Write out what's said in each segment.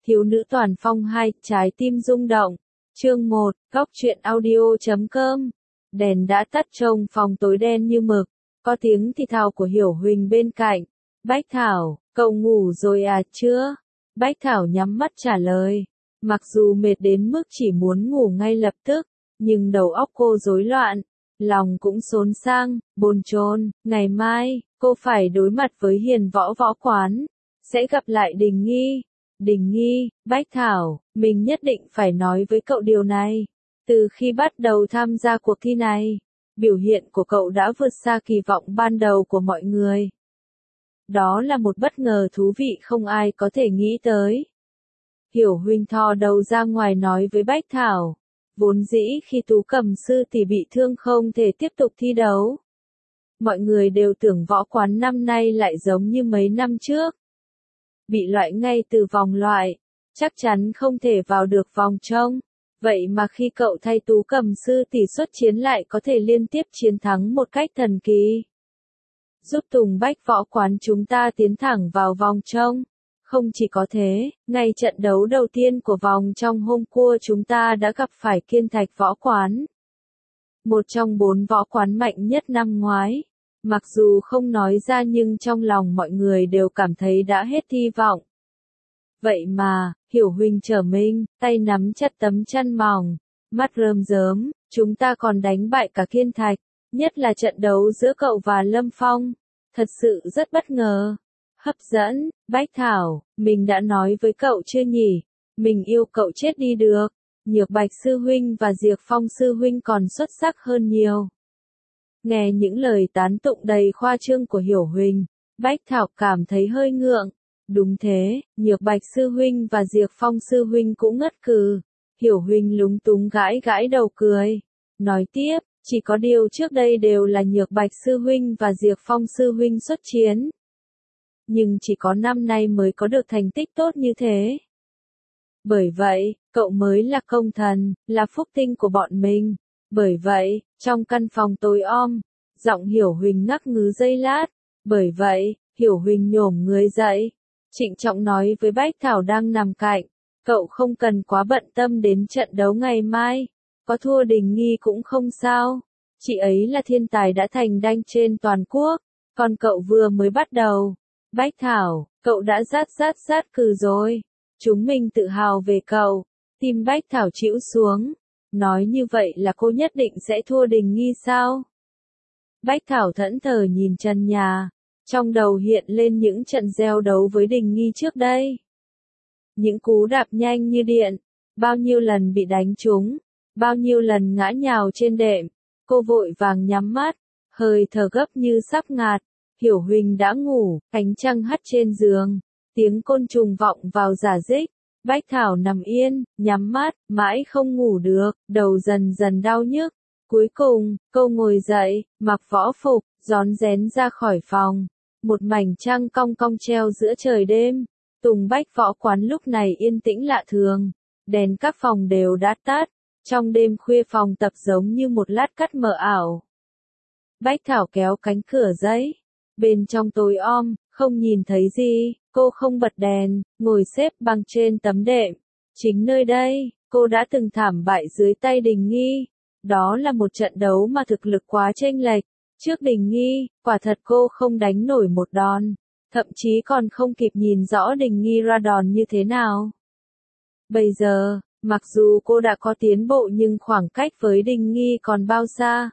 Thiếu nữ toàn phong 2, trái tim rung động. Chương 1, góc truyện audio.com. Đèn đã tắt trong phòng tối đen như mực, có tiếng thì thào của Hiểu Huỳnh bên cạnh. Bách Thảo, cậu ngủ rồi à chưa? Bách Thảo nhắm mắt trả lời. Mặc dù mệt đến mức chỉ muốn ngủ ngay lập tức, nhưng đầu óc cô rối loạn, lòng cũng xốn sang, bồn chồn. Ngày mai, cô phải đối mặt với Hiền Võ quán, sẽ gặp lại Đình Nghi. Đình Nghi, Bách Thảo, mình nhất định phải nói với cậu điều này. Từ khi bắt đầu tham gia cuộc thi này, biểu hiện của cậu đã vượt xa kỳ vọng ban đầu của mọi người. Đó là một bất ngờ thú vị không ai có thể nghĩ tới. Hiểu Huỳnh thò đầu ra ngoài nói với Bách Thảo. Vốn dĩ khi Tú Cầm sư tỷ bị thương không thể tiếp tục thi đấu, mọi người đều tưởng võ quán năm nay lại giống như mấy năm trước, bị loại ngay từ vòng loại, chắc chắn không thể vào được vòng trong. Vậy mà khi cậu thay Tú Cầm sư tỷ xuất chiến lại có thể liên tiếp chiến thắng một cách thần kỳ, giúp Tùng Bách võ quán chúng ta tiến thẳng vào vòng trong. Không chỉ có thế, ngay trận đấu đầu tiên của vòng trong hôm qua chúng ta đã gặp phải Kiên Thạch võ quán, một trong 4 võ quán mạnh nhất năm ngoái. Mặc dù không nói ra nhưng trong lòng mọi người đều cảm thấy đã hết hy vọng. Vậy mà, Hiểu Huỳnh trở mình, tay nắm chặt tấm chăn mỏng, mắt rơm rớm, chúng ta còn đánh bại cả Kiên Thạch, nhất là trận đấu giữa cậu và Lâm Phong. Thật sự rất bất ngờ. Hấp dẫn, Bách Thảo, mình đã nói với cậu chưa nhỉ? Mình yêu cậu chết đi được. Nhược Bạch sư huynh và Diệp Phong sư huynh còn xuất sắc hơn nhiều. Nghe những lời tán tụng đầy khoa trương của Hiểu Huỳnh, Bách Thảo cảm thấy hơi ngượng. Đúng thế, Nhược Bạch sư huynh và Diệp Phong sư huynh cũng ngất cừ. Hiểu Huỳnh lúng túng gãi đầu cười. Nói tiếp, chỉ có điều trước đây đều là Nhược Bạch sư huynh và Diệp Phong sư huynh xuất chiến, nhưng chỉ có năm nay mới có được thành tích tốt như thế. Bởi vậy, cậu mới là công thần, là phúc tinh của bọn mình. Bởi vậy, trong căn phòng tối om, giọng Hiểu Huỳnh ngắc ngứ giây lát. Bởi vậy, Hiểu Huỳnh nhổm người dậy, trịnh trọng nói với Bách Thảo đang nằm cạnh. Cậu không cần quá bận tâm đến trận đấu ngày mai. Có thua Đình Nghi cũng không sao. Chị ấy là thiên tài đã thành đanh trên toàn quốc. Còn cậu vừa mới bắt đầu. Bách Thảo, cậu đã rát cừ rồi. Chúng mình tự hào về cậu. Tim Bách Thảo chĩu xuống. Nói như vậy là cô nhất định sẽ thua Đình Nghi sao? Bách Thảo thẫn thờ nhìn trần nhà. Trong đầu hiện lên những trận gieo đấu với Đình Nghi trước đây. Những cú đạp nhanh như điện. Bao nhiêu lần bị đánh trúng. Bao nhiêu lần ngã nhào trên đệm. Cô vội vàng nhắm mắt. Hơi thở gấp như sắp ngạt. Hiểu Huỳnh đã ngủ, ánh trăng hắt trên giường, tiếng côn trùng vọng vào rả rích. Bách Thảo nằm yên, nhắm mắt, mãi không ngủ được, đầu dần dần đau nhức. Cuối cùng, cô ngồi dậy, mặc võ phục, rón rén ra khỏi phòng. Một mảnh trăng cong cong treo giữa trời đêm. Tùng Bách võ quán lúc này yên tĩnh lạ thường. Đèn các phòng đều đã tắt. Trong đêm khuya phòng tập giống như một lát cắt mờ ảo. Bách Thảo kéo cánh cửa giấy. Bên trong tối om, không nhìn thấy gì, cô không bật đèn, ngồi xếp bằng trên tấm đệm. Chính nơi đây, cô đã từng thảm bại dưới tay Đình Nghi. Đó là một trận đấu mà thực lực quá chênh lệch. Trước Đình Nghi, quả thật cô không đánh nổi một đòn. Thậm chí còn không kịp nhìn rõ Đình Nghi ra đòn như thế nào. Bây giờ, mặc dù cô đã có tiến bộ nhưng khoảng cách với Đình Nghi còn bao xa.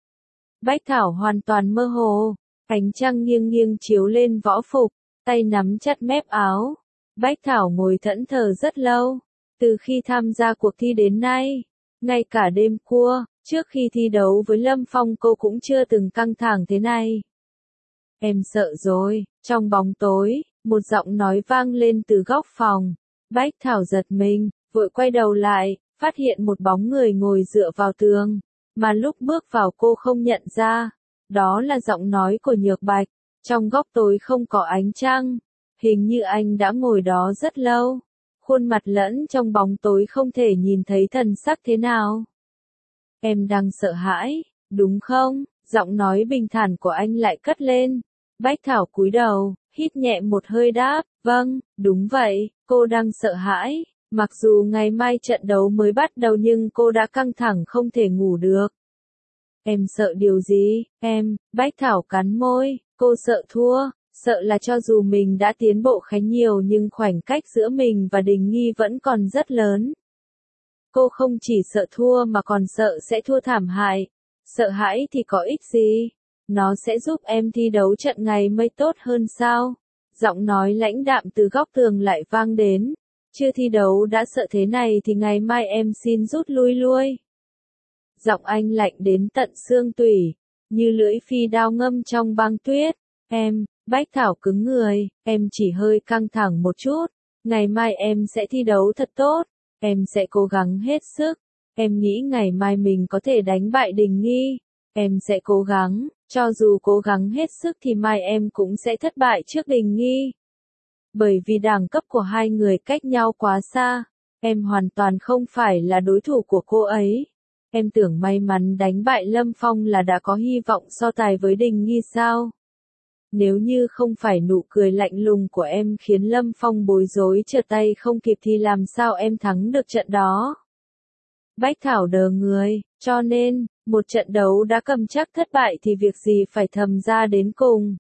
Bách Thảo hoàn toàn mơ hồ. Ánh trăng nghiêng nghiêng chiếu lên võ phục, tay nắm chặt mép áo. Bách Thảo ngồi thẫn thờ rất lâu. Từ khi tham gia cuộc thi đến nay, ngay cả đêm qua, trước khi thi đấu với Lâm Phong cô cũng chưa từng căng thẳng thế này. Em sợ rồi. Trong bóng tối, một giọng nói vang lên từ góc phòng. Bách Thảo giật mình, vội quay đầu lại, phát hiện một bóng người ngồi dựa vào tường, mà lúc bước vào cô không nhận ra. Đó là giọng nói của Nhược Bạch. Trong góc tối không có ánh trăng. Hình như anh đã ngồi đó rất lâu. Khuôn mặt lẫn trong bóng tối không thể nhìn thấy thần sắc thế nào. Em đang sợ hãi, đúng không? Giọng nói bình thản của anh lại cất lên. Bách Thảo cúi đầu, hít nhẹ một hơi đáp. Vâng, đúng vậy, Cô đang sợ hãi, mặc dù ngày mai trận đấu mới bắt đầu nhưng cô đã căng thẳng không thể ngủ được. Em sợ điều gì? Bách Thảo cắn môi, cô sợ thua, sợ là cho dù mình đã tiến bộ khá nhiều nhưng khoảng cách giữa mình và Đình Nghi vẫn còn rất lớn. Cô không chỉ sợ thua mà còn sợ sẽ thua thảm hại. Sợ hãi thì có ích gì? Nó sẽ giúp em thi đấu trận ngày mai tốt hơn sao? Giọng nói lãnh đạm từ góc tường lại vang đến. Chưa thi đấu đã sợ thế này thì ngày mai em xin rút lui. Giọng anh lạnh đến tận xương tủy, như lưỡi phi đao ngâm trong băng tuyết. Bách Thảo cứng người, em chỉ hơi căng thẳng một chút. Ngày mai em sẽ thi đấu thật tốt, em sẽ cố gắng hết sức. Em nghĩ ngày mai mình có thể đánh bại Đình Nghi. Em sẽ cố gắng, cho dù cố gắng hết sức thì mai em cũng sẽ thất bại trước Đình Nghi. Bởi vì đẳng cấp của hai người cách nhau quá xa, em hoàn toàn không phải là đối thủ của cô ấy. Em tưởng may mắn đánh bại Lâm Phong là đã có hy vọng so tài với Đình Nghi sao? Nếu như không phải nụ cười lạnh lùng của em khiến Lâm Phong bối rối trở tay không kịp thì làm sao em thắng được trận đó? Bách Thảo đờ người, cho nên, một trận đấu đã cầm chắc thất bại thì việc gì phải thầm ra đến cùng.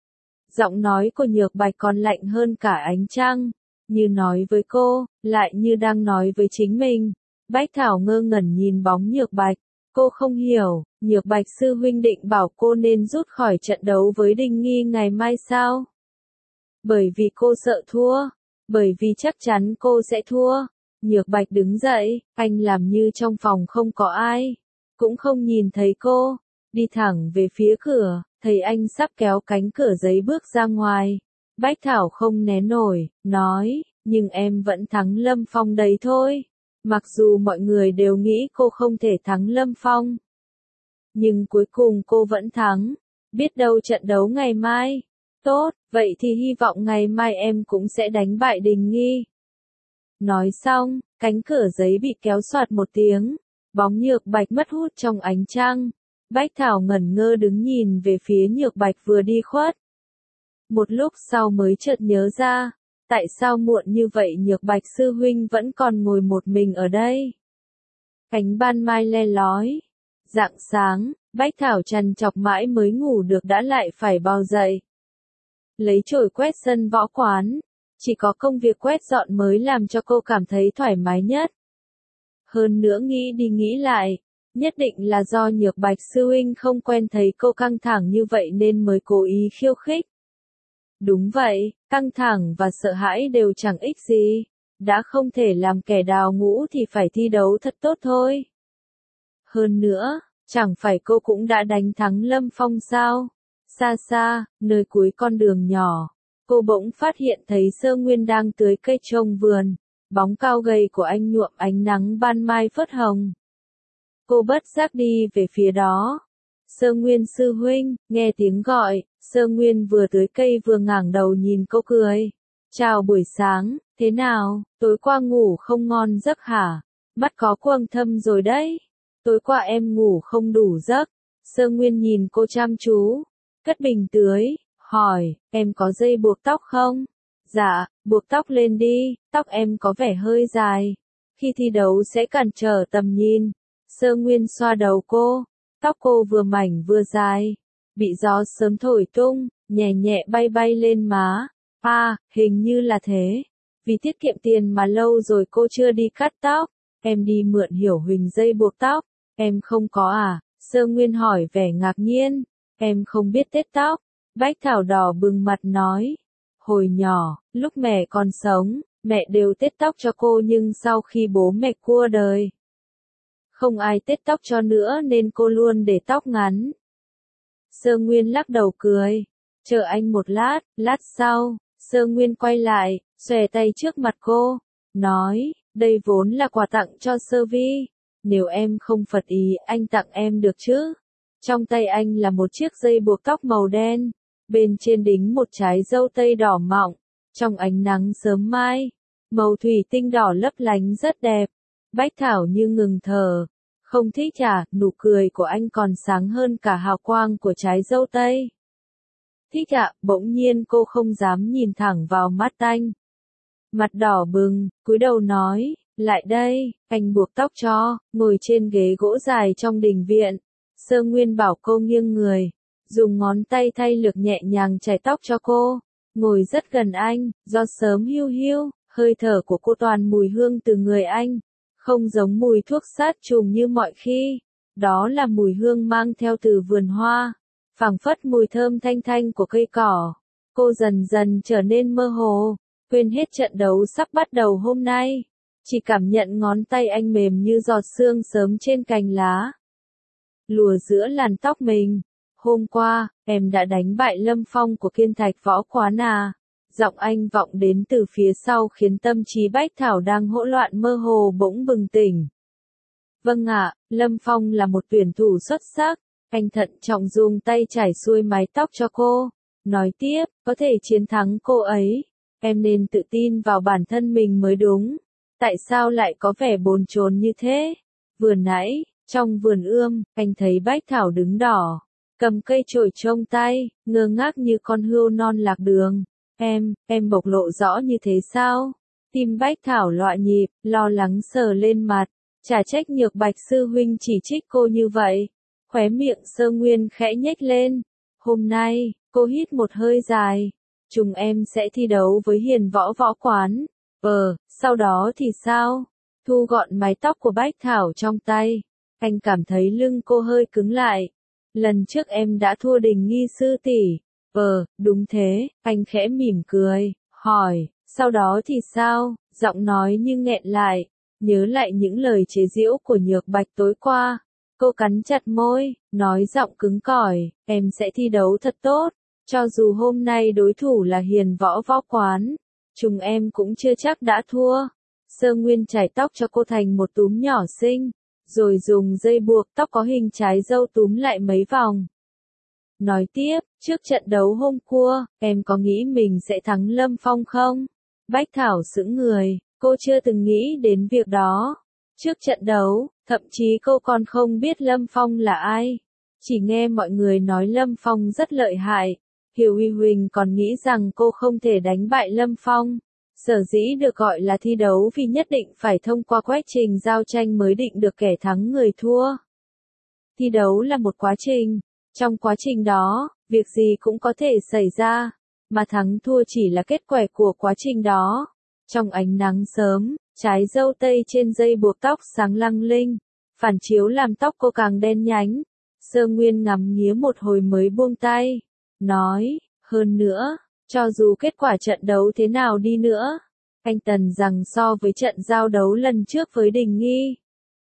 Giọng nói của Nhược Bạch còn lạnh hơn cả ánh trăng, như nói với cô, lại như đang nói với chính mình. Bách Thảo ngơ ngẩn nhìn bóng Nhược Bạch, cô không hiểu, Nhược Bạch sư huynh định bảo cô nên rút khỏi trận đấu với Đình Nghi ngày mai sao? Bởi vì cô sợ thua, bởi vì chắc chắn cô sẽ thua. Nhược Bạch đứng dậy, anh làm như trong phòng không có ai, cũng không nhìn thấy cô, đi thẳng về phía cửa, thấy anh sắp kéo cánh cửa giấy bước ra ngoài. Bách Thảo không né nổi, nói, nhưng em vẫn thắng Lâm Phong đấy thôi. Mặc dù mọi người đều nghĩ cô không thể thắng Lâm Phong, nhưng cuối cùng cô vẫn thắng. Biết đâu trận đấu ngày mai. Tốt, vậy thì hy vọng ngày mai em cũng sẽ đánh bại Đình Nghi. Nói xong, cánh cửa giấy bị kéo xoạt một tiếng, bóng Nhược Bạch mất hút trong ánh trăng. Bách Thảo ngẩn ngơ đứng nhìn về phía Nhược Bạch vừa đi khuất. Một lúc sau mới chợt nhớ ra, tại sao muộn như vậy Nhược Bạch sư huynh vẫn còn ngồi một mình ở đây? Cánh ban mai le lói. Rạng sáng, Bách Thảo trằn trọc mãi mới ngủ được đã lại phải bò dậy. Lấy chổi quét sân võ quán. Chỉ có công việc quét dọn mới làm cho cô cảm thấy thoải mái nhất. Hơn nữa nghĩ đi nghĩ lại, nhất định là do Nhược Bạch sư huynh không quen thấy cô căng thẳng như vậy nên mới cố ý khiêu khích. Đúng vậy, căng thẳng và sợ hãi đều chẳng ích gì. Đã không thể làm kẻ đào ngũ thì phải thi đấu thật tốt thôi. Hơn nữa, chẳng phải cô cũng đã đánh thắng Lâm Phong sao? Xa xa, nơi cuối con đường nhỏ, cô bỗng phát hiện thấy Sơ Nguyên đang tưới cây trong vườn. Bóng cao gầy của anh nhuộm ánh nắng ban mai phớt hồng. Cô bất giác đi về phía đó. Sơ Nguyên sư huynh, nghe tiếng gọi, Sơ Nguyên vừa tưới cây vừa ngẩng đầu nhìn cô cười. Chào buổi sáng, thế nào, tối qua ngủ không ngon giấc hả? Mắt có quầng thâm rồi đấy. Tối qua em ngủ không đủ giấc. Sơ Nguyên nhìn cô chăm chú, cất bình tưới, hỏi, em có dây buộc tóc không? Dạ, buộc tóc lên đi, tóc em có vẻ hơi dài. Khi thi đấu sẽ cản trở tầm nhìn. Sơ Nguyên xoa đầu cô, tóc cô vừa mảnh vừa dài, bị gió sớm thổi tung, nhẹ nhẹ bay bay lên má. Hình như là thế. Vì tiết kiệm tiền mà lâu rồi cô chưa đi cắt tóc. Em đi mượn Hiểu Huỳnh dây buộc tóc. Em không có à? Sơ Nguyên hỏi vẻ ngạc nhiên. Em không biết tết tóc. Bách Thảo đỏ bừng mặt nói. Hồi nhỏ, lúc mẹ còn sống, mẹ đều tết tóc cho cô nhưng sau khi bố mẹ qua đời, không ai tết tóc cho nữa nên cô luôn để tóc ngắn. Sơ Nguyên lắc đầu cười. Chờ anh một lát, lát sau, Sơ Nguyên quay lại, xòe tay trước mặt cô, nói, đây vốn là quà tặng cho Sơ Vi. Nếu em không phật ý, anh tặng em được chứ? Trong tay anh là một chiếc dây buộc tóc màu đen, bên trên đính một trái dâu tây đỏ mọng, trong ánh nắng sớm mai, màu thủy tinh đỏ lấp lánh rất đẹp. Bách Thảo như ngừng thở. Không thích à, nụ cười của anh còn sáng hơn cả hào quang của trái dâu tây. Thích ạ, bỗng nhiên cô không dám nhìn thẳng vào mắt anh. mặt đỏ bừng, cúi đầu nói, lại đây, anh buộc tóc cho, ngồi trên ghế gỗ dài trong đình viện. Sơ Nguyên bảo cô nghiêng người, dùng ngón tay thay lược nhẹ nhàng chải tóc cho cô, ngồi rất gần anh, do sớm hiu hiu, hơi thở của cô toàn mùi hương từ người anh, không giống mùi thuốc sát trùng như mọi khi, đó là mùi hương mang theo từ vườn hoa, phảng phất mùi thơm thanh thanh của cây cỏ. Cô dần dần trở nên mơ hồ, quên hết trận đấu sắp bắt đầu hôm nay, chỉ cảm nhận ngón tay anh mềm như giọt sương sớm trên cành lá, lùa giữa làn tóc mình. Hôm qua, em đã đánh bại Lâm Phong của Kiên Thạch Võ Quán à? Giọng anh vọng đến từ phía sau khiến tâm trí Bách Thảo đang hỗn loạn mơ hồ bỗng bừng tỉnh. Vâng ạ, Lâm Phong là một tuyển thủ xuất sắc. Anh thận trọng dùng tay chải xuôi mái tóc cho cô. Nói tiếp, có thể chiến thắng cô ấy. Em nên tự tin vào bản thân mình mới đúng. Tại sao lại có vẻ bồn chồn như thế? Vừa nãy, trong vườn ươm, anh thấy Bách Thảo đứng đỏ, cầm cây chổi trong tay, ngơ ngác như con hươu non lạc đường. Em bộc lộ rõ như thế sao? Tim Bách Thảo loạn nhịp, lo lắng sờ lên mặt, chả trách Nhược Bạch sư huynh chỉ trích cô như vậy. Khóe miệng Sơ Nguyên khẽ nhếch lên. Hôm nay, cô hít một hơi dài. Chúng em sẽ thi đấu với Hiền Võ Võ Quán. Sau đó thì sao? Thu gọn mái tóc của Bách Thảo trong tay. Anh cảm thấy lưng cô hơi cứng lại. Lần trước em đã thua Đình Nghi sư tỷ. Đúng thế, anh khẽ mỉm cười, hỏi, sau đó thì sao? Giọng nói như nghẹn lại, nhớ lại những lời chế giễu của Nhược Bạch tối qua. Cô cắn chặt môi, nói giọng cứng cỏi, em sẽ thi đấu thật tốt, cho dù hôm nay đối thủ là Hiền Võ Võ Quán, chúng em cũng chưa chắc đã thua. Sơ Nguyên chải tóc cho cô thành một túm nhỏ xinh, rồi dùng dây buộc tóc có hình trái dâu túm lại mấy vòng. Nói tiếp, trước trận đấu hôm qua, em có nghĩ mình sẽ thắng Lâm Phong không? Bách Thảo sững người, cô chưa từng nghĩ đến việc đó. Trước trận đấu, thậm chí cô còn không biết Lâm Phong là ai. Chỉ nghe mọi người nói Lâm Phong rất lợi hại. Hiểu Uy Huỳnh còn nghĩ rằng cô không thể đánh bại Lâm Phong. Sở dĩ được gọi là thi đấu vì nhất định phải thông qua quá trình giao tranh mới định được kẻ thắng người thua. Thi đấu là một quá trình. Trong quá trình đó, việc gì cũng có thể xảy ra, mà thắng thua chỉ là kết quả của quá trình đó. Trong ánh nắng sớm, trái dâu tây trên dây buộc tóc sáng lăng linh, phản chiếu làm tóc cô càng đen nhánh. Sơ Nguyên ngắm nghía một hồi mới buông tay, nói, hơn nữa, cho dù kết quả trận đấu thế nào đi nữa, anh Tần rằng so với trận giao đấu lần trước với Đình Nghi,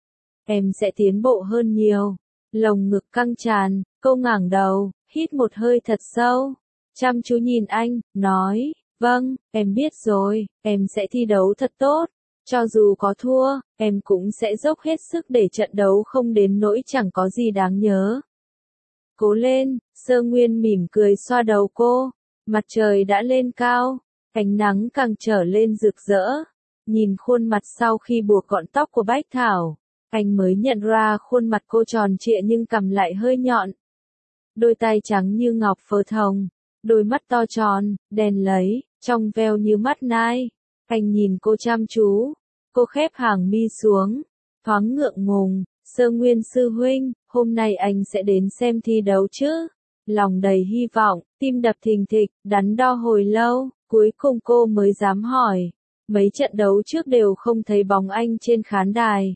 em sẽ tiến bộ hơn nhiều. Lồng ngực căng tràn, cô ngẩng đầu, hít một hơi thật sâu, chăm chú nhìn anh, nói, vâng, em biết rồi, em sẽ thi đấu thật tốt, cho dù có thua, em cũng sẽ dốc hết sức để trận đấu không đến nỗi chẳng có gì đáng nhớ. Cố lên, Sơ Nguyên mỉm cười xoa đầu cô, mặt trời đã lên cao, ánh nắng càng trở lên rực rỡ, nhìn khuôn mặt sau khi buộc gọn tóc của Bách Thảo. Anh mới nhận ra khuôn mặt cô tròn trịa nhưng cằm lại hơi nhọn. Đôi tay trắng như ngọc phơ thòng, đôi mắt to tròn, đen lấy, trong veo như mắt nai. Anh nhìn cô chăm chú, cô khép hàng mi xuống, thoáng ngượng ngùng, Sơ Nguyên sư huynh, hôm nay anh sẽ đến xem thi đấu chứ? Lòng đầy hy vọng, tim đập thình thịch, đắn đo hồi lâu, cuối cùng cô mới dám hỏi. Mấy trận đấu trước đều không thấy bóng anh trên khán đài.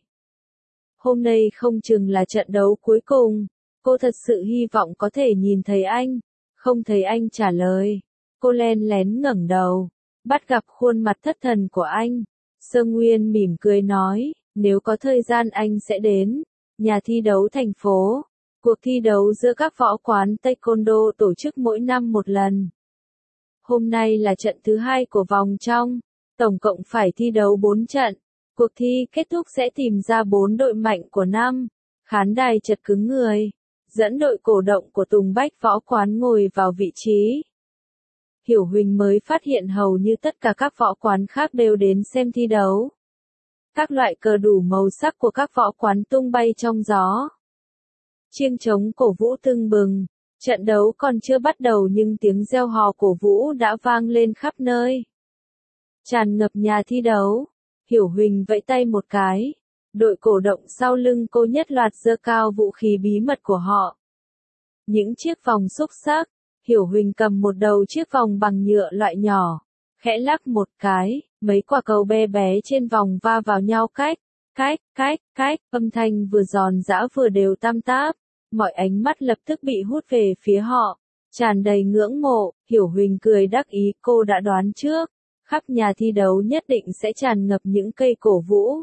Hôm nay không chừng là trận đấu cuối cùng, cô thật sự hy vọng có thể nhìn thấy anh. Không thấy anh trả lời, cô len lén ngẩng đầu, bắt gặp khuôn mặt thất thần của anh. Sơ Nguyên mỉm cười nói, nếu có thời gian anh sẽ đến nhà thi đấu thành phố. Cuộc thi đấu giữa các võ quán Taekwondo tổ chức mỗi năm một lần. Hôm nay là trận thứ 2 của vòng trong, tổng cộng phải thi đấu 4 trận. Cuộc thi kết thúc sẽ tìm ra 4 đội mạnh của năm. Khán đài chật cứng người. Dẫn đội cổ động của Tùng Bách Võ Quán ngồi vào vị trí. Hiểu Huỳnh mới phát hiện hầu như tất cả các võ quán khác đều đến xem thi đấu. Các loại cờ đủ màu sắc của các võ quán tung bay trong gió. Chiêng trống cổ vũ tưng bừng. Trận đấu còn chưa bắt đầu nhưng tiếng reo hò cổ vũ đã vang lên khắp nơi. tràn ngập nhà thi đấu. Hiểu Huỳnh vẫy tay một cái. Đội cổ động sau lưng cô nhất loạt giơ cao vũ khí bí mật của họ. Những chiếc vòng xúc xắc. Hiểu Huỳnh cầm một đầu chiếc vòng bằng nhựa loại nhỏ. Khẽ lắc một cái, mấy quả cầu bé bé trên vòng va vào nhau cách, âm thanh vừa giòn giã vừa đều tăm táp. Mọi ánh mắt lập tức bị hút về phía họ. Tràn đầy ngưỡng mộ, Hiểu Huỳnh cười đắc ý, cô đã đoán trước. Khắp nhà thi đấu nhất định sẽ tràn ngập những cây cổ vũ.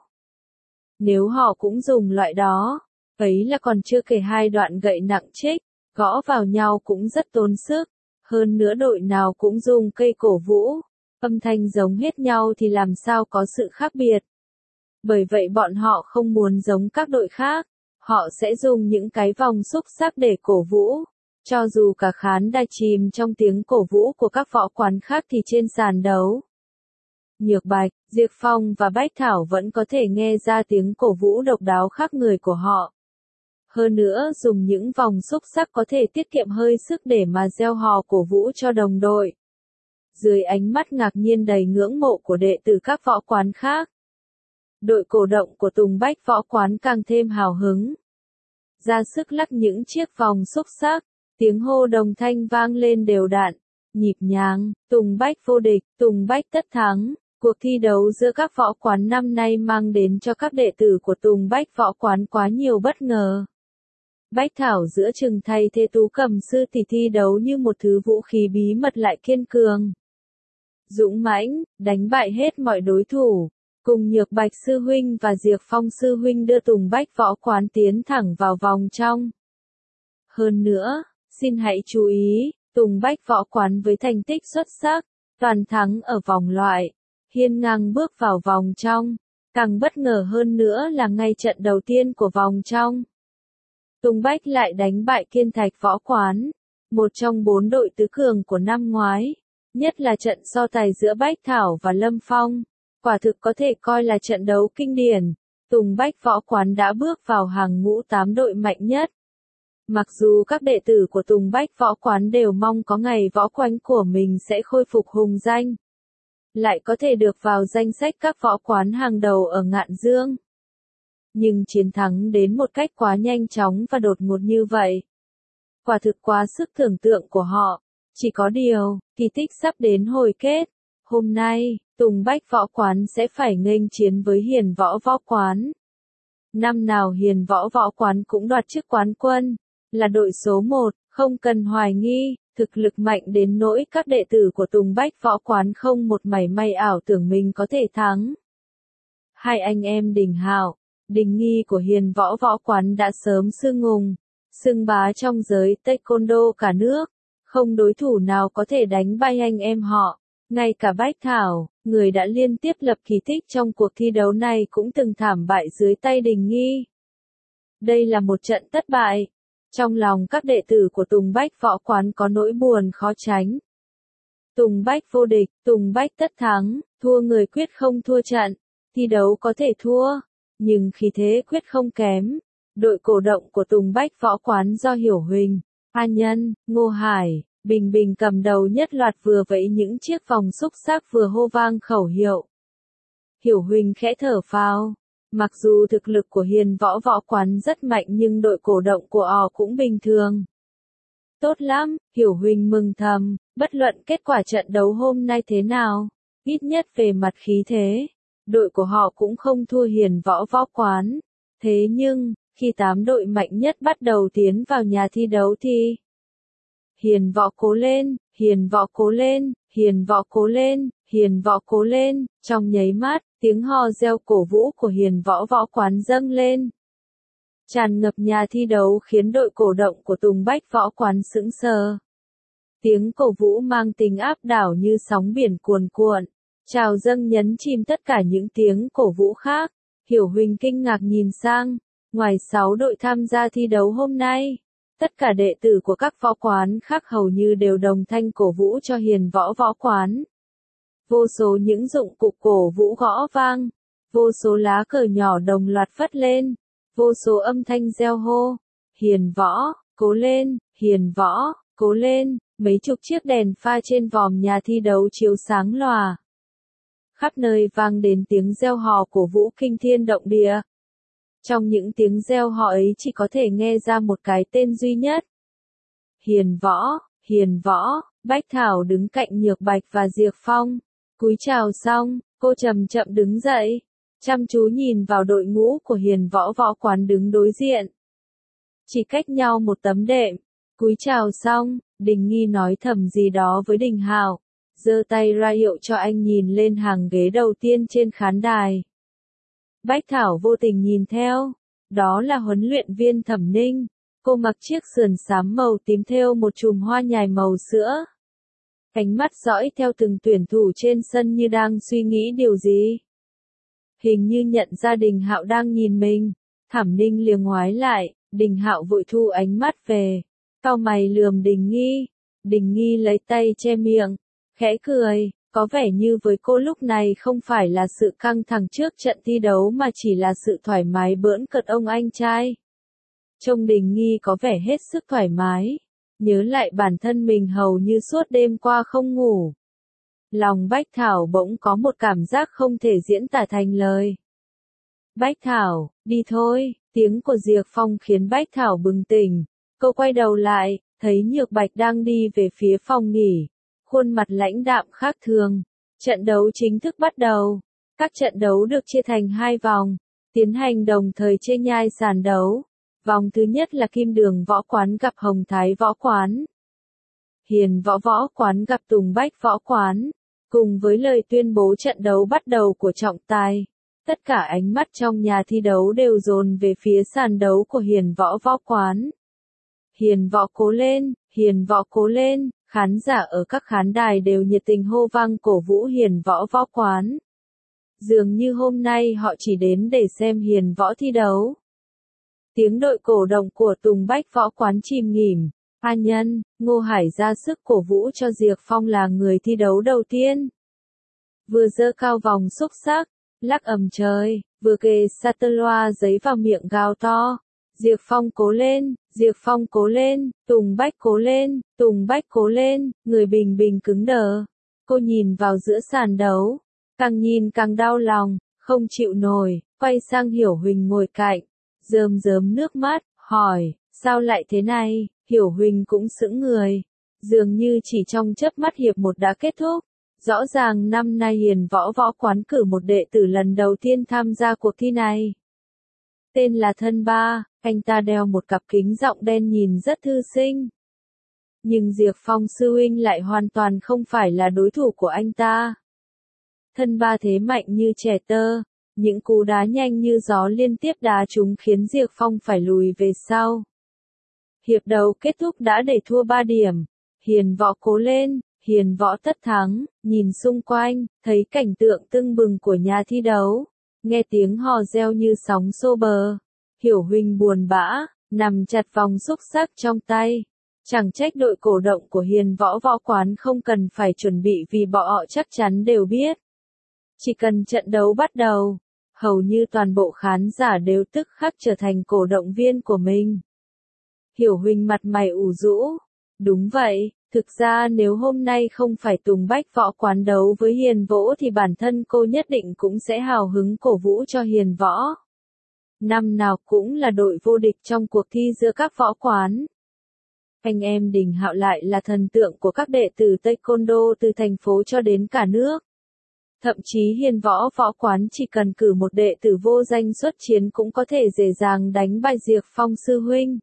Nếu họ cũng dùng loại đó, ấy là còn chưa kể hai đoạn gậy nặng trích, gõ vào nhau cũng rất tốn sức. Hơn nữa đội nào cũng dùng cây cổ vũ, âm thanh giống hết nhau thì làm sao có sự khác biệt. Bởi vậy bọn họ không muốn giống các đội khác, họ sẽ dùng những cái vòng xúc xắc để cổ vũ. Cho dù cả khán đài chìm trong tiếng cổ vũ của các võ quán khác thì trên sàn đấu, Nhược Bạch, Diệp Phong và Bách Thảo vẫn có thể nghe ra tiếng cổ vũ độc đáo khác người của họ. Hơn nữa dùng những vòng xúc xắc có thể tiết kiệm hơi sức để mà reo hò cổ vũ cho đồng đội. Dưới ánh mắt ngạc nhiên đầy ngưỡng mộ của đệ tử các võ quán khác, đội cổ động của Tùng Bách võ quán càng thêm hào hứng. Ra sức lắc những chiếc vòng xúc xắc, tiếng hô đồng thanh vang lên đều đặn, nhịp nhàng, Tùng Bách vô địch, Tùng Bách tất thắng. Cuộc thi đấu giữa các võ quán năm nay mang đến cho các đệ tử của Tùng Bách võ quán quá nhiều bất ngờ. Bách Thảo giữa chừng thay thế Tú Cầm sư tỷ thi đấu như một thứ vũ khí bí mật lại kiên cường, dũng mãnh, đánh bại hết mọi đối thủ. Cùng Nhược Bạch sư huynh và Diệp Phong sư huynh đưa Tùng Bách võ quán tiến thẳng vào vòng trong. Hơn nữa, xin hãy chú ý, Tùng Bách võ quán với thành tích xuất sắc, toàn thắng ở vòng loại, hiên ngang bước vào vòng trong. Càng bất ngờ hơn nữa là ngay trận đầu tiên của vòng trong, Tùng Bách lại đánh bại Kiên Thạch võ quán, một trong 4 đội tứ cường của năm ngoái. Nhất là trận so tài giữa Bách Thảo và Lâm Phong, quả thực có thể coi là trận đấu kinh điển. Tùng Bách võ quán đã bước vào hàng ngũ 8 đội mạnh nhất. Mặc dù các đệ tử của Tùng Bách võ quán đều mong có ngày võ quán của mình sẽ khôi phục hùng danh, lại có thể được vào danh sách các võ quán hàng đầu ở Ngạn Dương. Nhưng chiến thắng đến một cách quá nhanh chóng và đột ngột như vậy, quả thực quá sức tưởng tượng của họ. Chỉ có điều, kỳ tích sắp đến hồi kết. Hôm nay, Tùng Bách võ quán sẽ phải nghênh chiến với Hiền Võ võ quán. Năm nào Hiền Võ quán cũng đoạt chức quán quân, là đội số 1, không cần hoài nghi, thực lực mạnh đến nỗi các đệ tử của Tùng Bách võ quán không một mảy may ảo tưởng mình có thể thắng. Hai anh em Đình Hạo, Đình Nghi của Hiền Võ quán đã sớm xưng hùng, xưng bá trong giới taekwondo cả nước. Không đối thủ nào có thể đánh bay anh em họ. Ngay cả Bách Thảo, người đã liên tiếp lập kỳ tích trong cuộc thi đấu này cũng từng thảm bại dưới tay Đình Nghi. Đây là một trận thất bại. Trong lòng các đệ tử của Tùng Bách võ quán có nỗi buồn khó tránh. Tùng Bách vô địch, Tùng Bách tất thắng, thua người quyết không thua trận. Thi đấu có thể thua, nhưng khí thế quyết không kém. Đội cổ động của Tùng Bách võ quán do Hiểu Huỳnh, A Nhân, Ngô Hải, Bình Bình cầm đầu nhất loạt vừa vẫy những chiếc vòng xúc xắc vừa hô vang khẩu hiệu. Hiểu Huỳnh khẽ thở phào. Mặc dù thực lực của Hiền Võ quán rất mạnh nhưng đội cổ động của họ cũng bình thường. Tốt lắm, Hiểu Huỳnh mừng thầm, bất luận kết quả trận đấu hôm nay thế nào, ít nhất về mặt khí thế, đội của họ cũng không thua Hiền Võ quán. Thế nhưng, khi 8 đội mạnh nhất bắt đầu tiến vào nhà thi đấu thì Hiền Võ cố lên, Hiền Võ cố lên, Hiền Võ cố lên, Hiền Võ cố lên, trong nháy mắt, tiếng hò reo cổ vũ của Hiền Võ quán dâng lên. Tràn ngập nhà thi đấu khiến đội cổ động của Tùng Bách võ quán sững sờ. Tiếng cổ vũ mang tính áp đảo như sóng biển cuồn cuộn, trào dâng nhấn chìm tất cả những tiếng cổ vũ khác. Hiểu Huỳnh kinh ngạc nhìn sang, ngoài 6 đội tham gia thi đấu hôm nay, tất cả đệ tử của các võ quán khác hầu như đều đồng thanh cổ vũ cho Hiền Võ quán. Vô số những dụng cụ cổ vũ gõ vang, vô số lá cờ nhỏ đồng loạt phất lên, vô số âm thanh reo hô, Hiền Võ, cố lên, Hiền Võ, cố lên, mấy chục chiếc đèn pha trên vòm nhà thi đấu chiếu sáng lòa. khắp nơi vang đến tiếng reo hò cổ vũ kinh thiên động địa. Trong những tiếng reo hò ấy chỉ có thể nghe ra một cái tên duy nhất. Hiền Võ, Hiền Võ. Bách Thảo đứng cạnh Nhược Bạch và Diệp Phong. Cúi chào xong, cô chậm chậm đứng dậy, chăm chú nhìn vào đội ngũ của Hiền Võ võ quán đứng đối diện. Chỉ cách nhau một tấm đệm. Cúi chào xong, Đình Nghi nói thầm gì đó với Đình Hạo, giơ tay ra hiệu cho anh nhìn lên hàng ghế đầu tiên trên khán đài. Bách Thảo vô tình nhìn theo, đó là huấn luyện viên Thẩm Ninh. Cô mặc chiếc sườn xám màu tím thêu một chùm hoa nhài màu sữa. Ánh mắt dõi theo từng tuyển thủ trên sân như đang suy nghĩ điều gì. Hình như nhận ra Đình Hạo đang nhìn mình, Thẩm Ninh liền ngoái lại, Đình Hạo vội thu ánh mắt về, cau mày lườm Đình Nghi. Đình Nghi lấy tay che miệng, khẽ cười, có vẻ như với cô lúc này không phải là sự căng thẳng trước trận thi đấu mà chỉ là sự thoải mái bỡn cợt ông anh trai. Trông Đình Nghi có vẻ hết sức thoải mái, nhớ lại bản thân mình hầu như suốt đêm qua không ngủ. Lòng Bách Thảo bỗng có một cảm giác không thể diễn tả thành lời. Bách Thảo, đi thôi, tiếng của Diệp Phong khiến Bách Thảo bừng tỉnh. Cô quay đầu lại, thấy Nhược Bạch đang đi về phía phòng nghỉ, khuôn mặt lãnh đạm khác thường. Trận đấu chính thức bắt đầu. Các trận đấu được chia thành 2 vòng, tiến hành đồng thời trên nhai sàn đấu. Vòng thứ nhất là Kim Đường Võ Quán gặp Hồng Thái Võ Quán. Hiền Võ Võ Quán gặp Tùng Bách Võ Quán. Cùng với lời tuyên bố trận đấu bắt đầu của trọng tài, tất cả ánh mắt trong nhà thi đấu đều dồn về phía sàn đấu của Hiền Võ Võ Quán. Hiền Võ cố lên, Hiền Võ cố lên, khán giả ở các khán đài đều nhiệt tình hô vang cổ vũ Hiền Võ Võ Quán. Dường như hôm nay họ chỉ đến để xem Hiền Võ thi đấu. Tiếng đội cổ động của Tùng Bách Võ Quán chìm nghỉm. A Nhân, Ngô Hải ra sức cổ vũ cho Diệp Phong là người thi đấu đầu tiên. Vừa giơ cao vòng xúc sắc, lắc ầm trời, vừa kề sát loa giấy vào miệng gào to. Diệp Phong cố lên, Diệp Phong cố lên, Tùng Bách cố lên, Tùng Bách cố lên, người bình bình cứng đờ. Cô nhìn vào giữa sàn đấu, càng nhìn càng đau lòng, không chịu nổi, quay sang Hiểu Huỳnh ngồi cạnh, rơm rớm nước mắt, hỏi, sao lại thế này? Hiểu Huỳnh cũng sững người, dường như chỉ trong chớp mắt hiệp 1 đã kết thúc. Rõ ràng năm nay Hiền Võ Võ Quán cử một đệ tử lần đầu tiên tham gia cuộc thi này. Tên là Thân Ba, anh ta đeo một cặp kính rộng đen nhìn rất thư sinh. Nhưng Diệp Phong sư huynh lại hoàn toàn không phải là đối thủ của anh ta. Thân Ba thế mạnh như trẻ tơ, những cú đá nhanh như gió liên tiếp đá trúng khiến Diệp Phong phải lùi về sau. Hiệp đầu kết thúc đã để thua 3 điểm. Hiền Võ cố lên, Hiền Võ tất thắng. Nhìn xung quanh, thấy cảnh tượng tưng bừng của nhà thi đấu. Nghe tiếng hò reo như sóng xô bờ. Hiểu Huỳnh buồn bã, nằm chặt vòng xúc xắc trong tay. Chẳng trách đội cổ động của Hiền Võ Võ Quán không cần phải chuẩn bị vì bọn họ chắc chắn đều biết. Chỉ cần trận đấu bắt đầu, hầu như toàn bộ khán giả đều tức khắc trở thành cổ động viên của mình. Hiểu Huỳnh mặt mày ủ rũ. Đúng vậy, thực ra nếu hôm nay không phải Tùng Bách Võ Quán đấu với Hiền Võ thì bản thân cô nhất định cũng sẽ hào hứng cổ vũ cho Hiền Võ. Năm nào cũng là đội vô địch trong cuộc thi giữa các võ quán. Anh em Đình Hạo lại là thần tượng của các đệ tử Taekwondo từ thành phố cho đến cả nước. Thậm chí Hiền Võ Võ Quán chỉ cần cử một đệ tử vô danh xuất chiến cũng có thể dễ dàng đánh bại Diệp Phong sư huynh.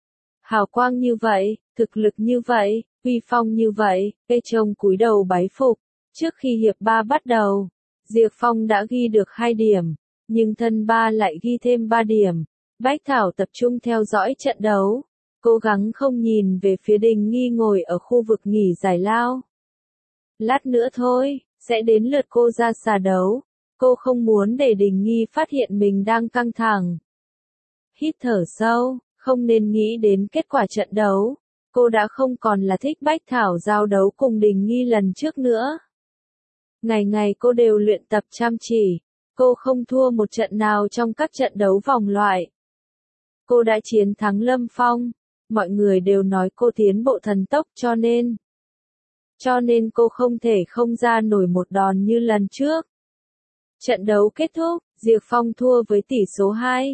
Hào quang như vậy, thực lực như vậy, uy phong như vậy, cây trông cúi đầu bái phục. Trước khi hiệp 3 bắt đầu, Diệp Phong đã ghi được 2 điểm, nhưng Thân Ba lại ghi thêm 3 điểm. Bách Thảo tập trung theo dõi trận đấu, cố gắng không nhìn về phía Đình Nghi ngồi ở khu vực nghỉ giải lao. Lát nữa thôi, sẽ đến lượt cô ra sà đấu. Cô không muốn để Đình Nghi phát hiện mình đang căng thẳng. Hít thở sâu. Không nên nghĩ đến kết quả trận đấu. Cô đã không còn là thích Bách Thảo giao đấu cùng Đình Nghi lần trước nữa. Ngày ngày cô đều luyện tập chăm chỉ. Cô không thua một trận nào trong các trận đấu vòng loại. Cô đã chiến thắng Lâm Phong. Mọi người đều nói cô tiến bộ thần tốc cho nên cô không thể không ra nổi một đòn như lần trước. Trận đấu kết thúc, Diệp Phong thua với tỷ số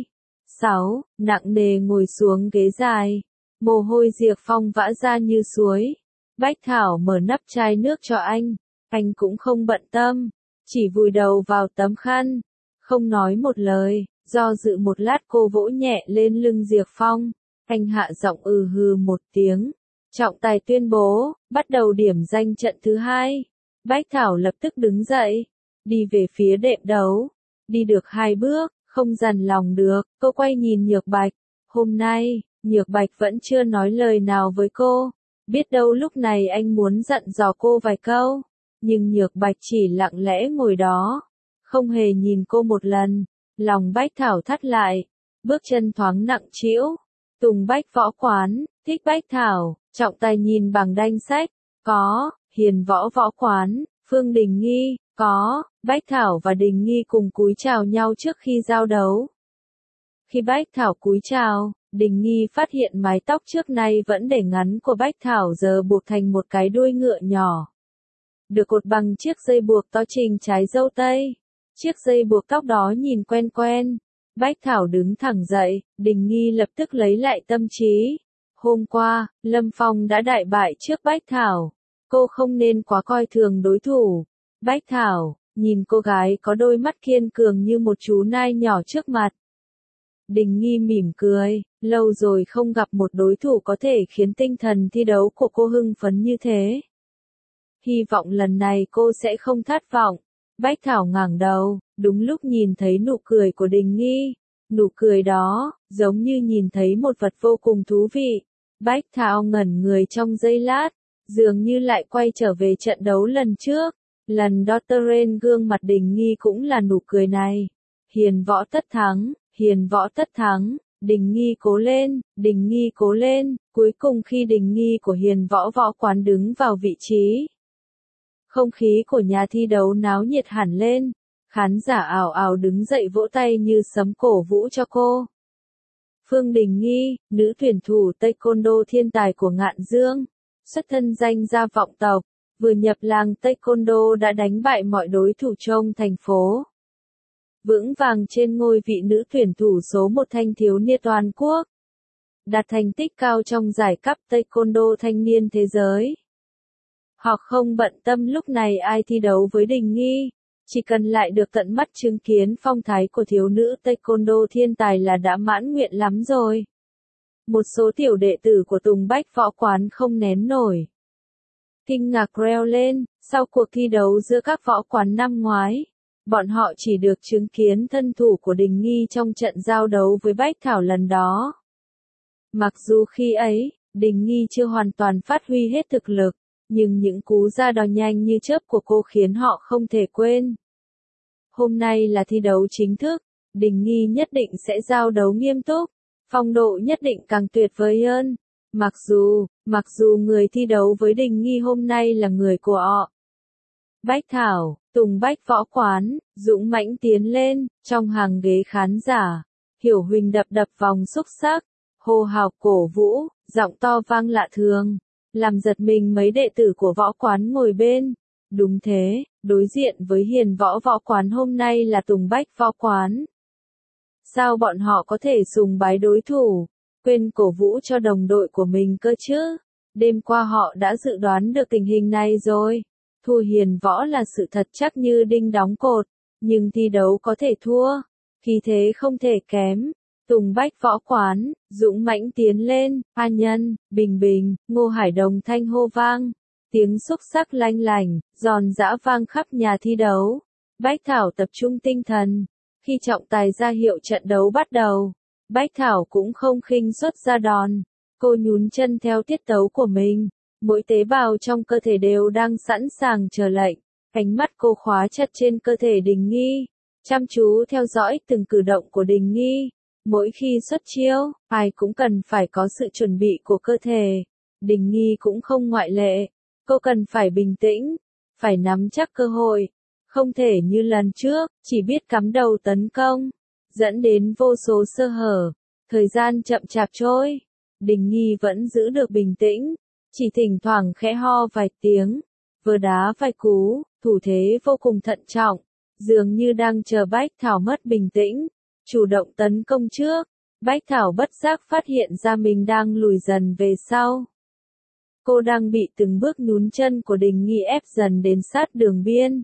2-6, nặng nề ngồi xuống ghế dài. Mồ hôi Diệp Phong vã ra như suối. Bách Thảo mở nắp chai nước cho anh cũng không bận tâm, chỉ vùi đầu vào tấm khăn, không nói một lời, do dự một lát cô vỗ nhẹ lên lưng Diệp Phong, anh hạ giọng hừ một tiếng, trọng tài tuyên bố, bắt đầu điểm danh trận thứ hai. Bách Thảo lập tức đứng dậy, đi về phía đệm đấu, đi được 2 bước, không dằn lòng được, cô quay nhìn Nhược Bạch, hôm nay, Nhược Bạch vẫn chưa nói lời nào với cô, biết đâu lúc này anh muốn dặn dò cô vài câu, nhưng Nhược Bạch chỉ lặng lẽ ngồi đó, không hề nhìn cô một lần, lòng Bách Thảo thắt lại, bước chân thoáng nặng trĩu. Tùng Bách Võ Quán, thích Bách Thảo, trọng tài nhìn bằng danh sách, có, Hiền Võ Võ Quán, Phương Đình Nghi, có, Bách Thảo và Đình Nghi cùng cúi chào nhau trước khi giao đấu. Khi Bách Thảo cúi chào, Đình Nghi phát hiện mái tóc trước nay vẫn để ngắn của Bách Thảo giờ buộc thành một cái đuôi ngựa nhỏ, được cột bằng chiếc dây buộc to trình trái râu tây. Chiếc dây buộc tóc đó nhìn quen quen. Bách Thảo đứng thẳng dậy, Đình Nghi lập tức lấy lại tâm trí. Hôm qua, Lâm Phong đã đại bại trước Bách Thảo. Cô không nên quá coi thường đối thủ. Bách Thảo, nhìn cô gái có đôi mắt kiên cường như một chú nai nhỏ trước mặt. Đình Nghi mỉm cười, lâu rồi không gặp một đối thủ có thể khiến tinh thần thi đấu của cô hưng phấn như thế. Hy vọng lần này cô sẽ không thất vọng. Bách Thảo ngẩng đầu, đúng lúc nhìn thấy nụ cười của Đình Nghi. Nụ cười đó, giống như nhìn thấy một vật vô cùng thú vị. Bách Thảo ngẩn người trong giây lát, dường như lại quay trở về trận đấu lần trước. Lần Dr. Ren gương mặt Đình Nghi cũng là nụ cười này. Hiền Võ tất thắng, Hiền Võ tất thắng, Đình Nghi cố lên, Đình Nghi cố lên. Cuối cùng khi Đình Nghi của Hiền Võ Võ Quán đứng vào vị trí, không khí của nhà thi đấu náo nhiệt hẳn lên, khán giả ào ào đứng dậy vỗ tay như sấm cổ vũ cho cô. Phương Đình Nghi, nữ tuyển thủ Taekwondo thiên tài của Ngạn Dương, xuất thân danh gia vọng tộc, vừa nhập làng Taekwondo đã đánh bại mọi đối thủ trong thành phố. Vững vàng trên ngôi vị nữ tuyển thủ số 1 thanh thiếu niên toàn quốc. Đạt thành tích cao trong giải cấp Taekwondo thanh niên thế giới. Họ không bận tâm lúc này ai thi đấu với Đình Nghi, chỉ cần lại được tận mắt chứng kiến phong thái của thiếu nữ Taekwondo thiên tài là đã mãn nguyện lắm rồi. Một số tiểu đệ tử của Tùng Bách Võ Quán không nén nổi. Kinh ngạc reo lên, sau cuộc thi đấu giữa các võ quán năm ngoái, bọn họ chỉ được chứng kiến thân thủ của Đình Nghi trong trận giao đấu với Bách Thảo lần đó. Mặc dù khi ấy, Đình Nghi chưa hoàn toàn phát huy hết thực lực, nhưng những cú ra đòn nhanh như chớp của cô khiến họ không thể quên. Hôm nay là thi đấu chính thức, Đình Nghi nhất định sẽ giao đấu nghiêm túc, phong độ nhất định càng tuyệt vời hơn. Mặc dù người thi đấu với Đình Nghi hôm nay là người của họ. Bách Thảo, Tùng Bách Võ Quán, dũng mãnh tiến lên, trong hàng ghế khán giả. Hiểu Huỳnh đập vòng xúc sắc, hô hào cổ vũ, giọng to vang lạ thường, làm giật mình mấy đệ tử của võ quán ngồi bên. Đúng thế, đối diện với Hiền Võ Võ Quán hôm nay là Tùng Bách Võ Quán. Sao bọn họ có thể sùng bái đối thủ, quên cổ vũ cho đồng đội của mình cơ chứ? Đêm qua họ đã dự đoán được tình hình này rồi. Thua Hiền Võ là sự thật chắc như đinh đóng cột, nhưng thi đấu có thể thua, khí thế không thể kém. Tùng Bách Võ Quán, dũng mãnh tiến lên, A Nhân, Bình Bình, Ngô Hải Đồng thanh hô vang, tiếng xúc sắc lanh lảnh, giòn giã vang khắp nhà thi đấu. Bách Thảo tập trung tinh thần, khi trọng tài ra hiệu trận đấu bắt đầu, Bách Thảo cũng không khinh suất ra đòn, cô nhún chân theo tiết tấu của mình, mỗi tế bào trong cơ thể đều đang sẵn sàng chờ lệnh, ánh mắt cô khóa chặt trên cơ thể Đình Nghi, chăm chú theo dõi từng cử động của Đình Nghi. Mỗi khi xuất chiêu, ai cũng cần phải có sự chuẩn bị của cơ thể. Đình Nghi cũng không ngoại lệ. Cô cần phải bình tĩnh, phải nắm chắc cơ hội. Không thể như lần trước, chỉ biết cắm đầu tấn công, dẫn đến vô số sơ hở. Thời gian chậm chạp trôi. Đình Nghi vẫn giữ được bình tĩnh, chỉ thỉnh thoảng khẽ ho vài tiếng, vừa đá vài cú, thủ thế vô cùng thận trọng, dường như đang chờ Bách Thảo mất bình tĩnh, chủ động tấn công trước. Bách Thảo bất giác phát hiện ra mình đang lùi dần về sau. Cô đang bị từng bước nhún chân của Đình Nghi ép dần đến sát đường biên.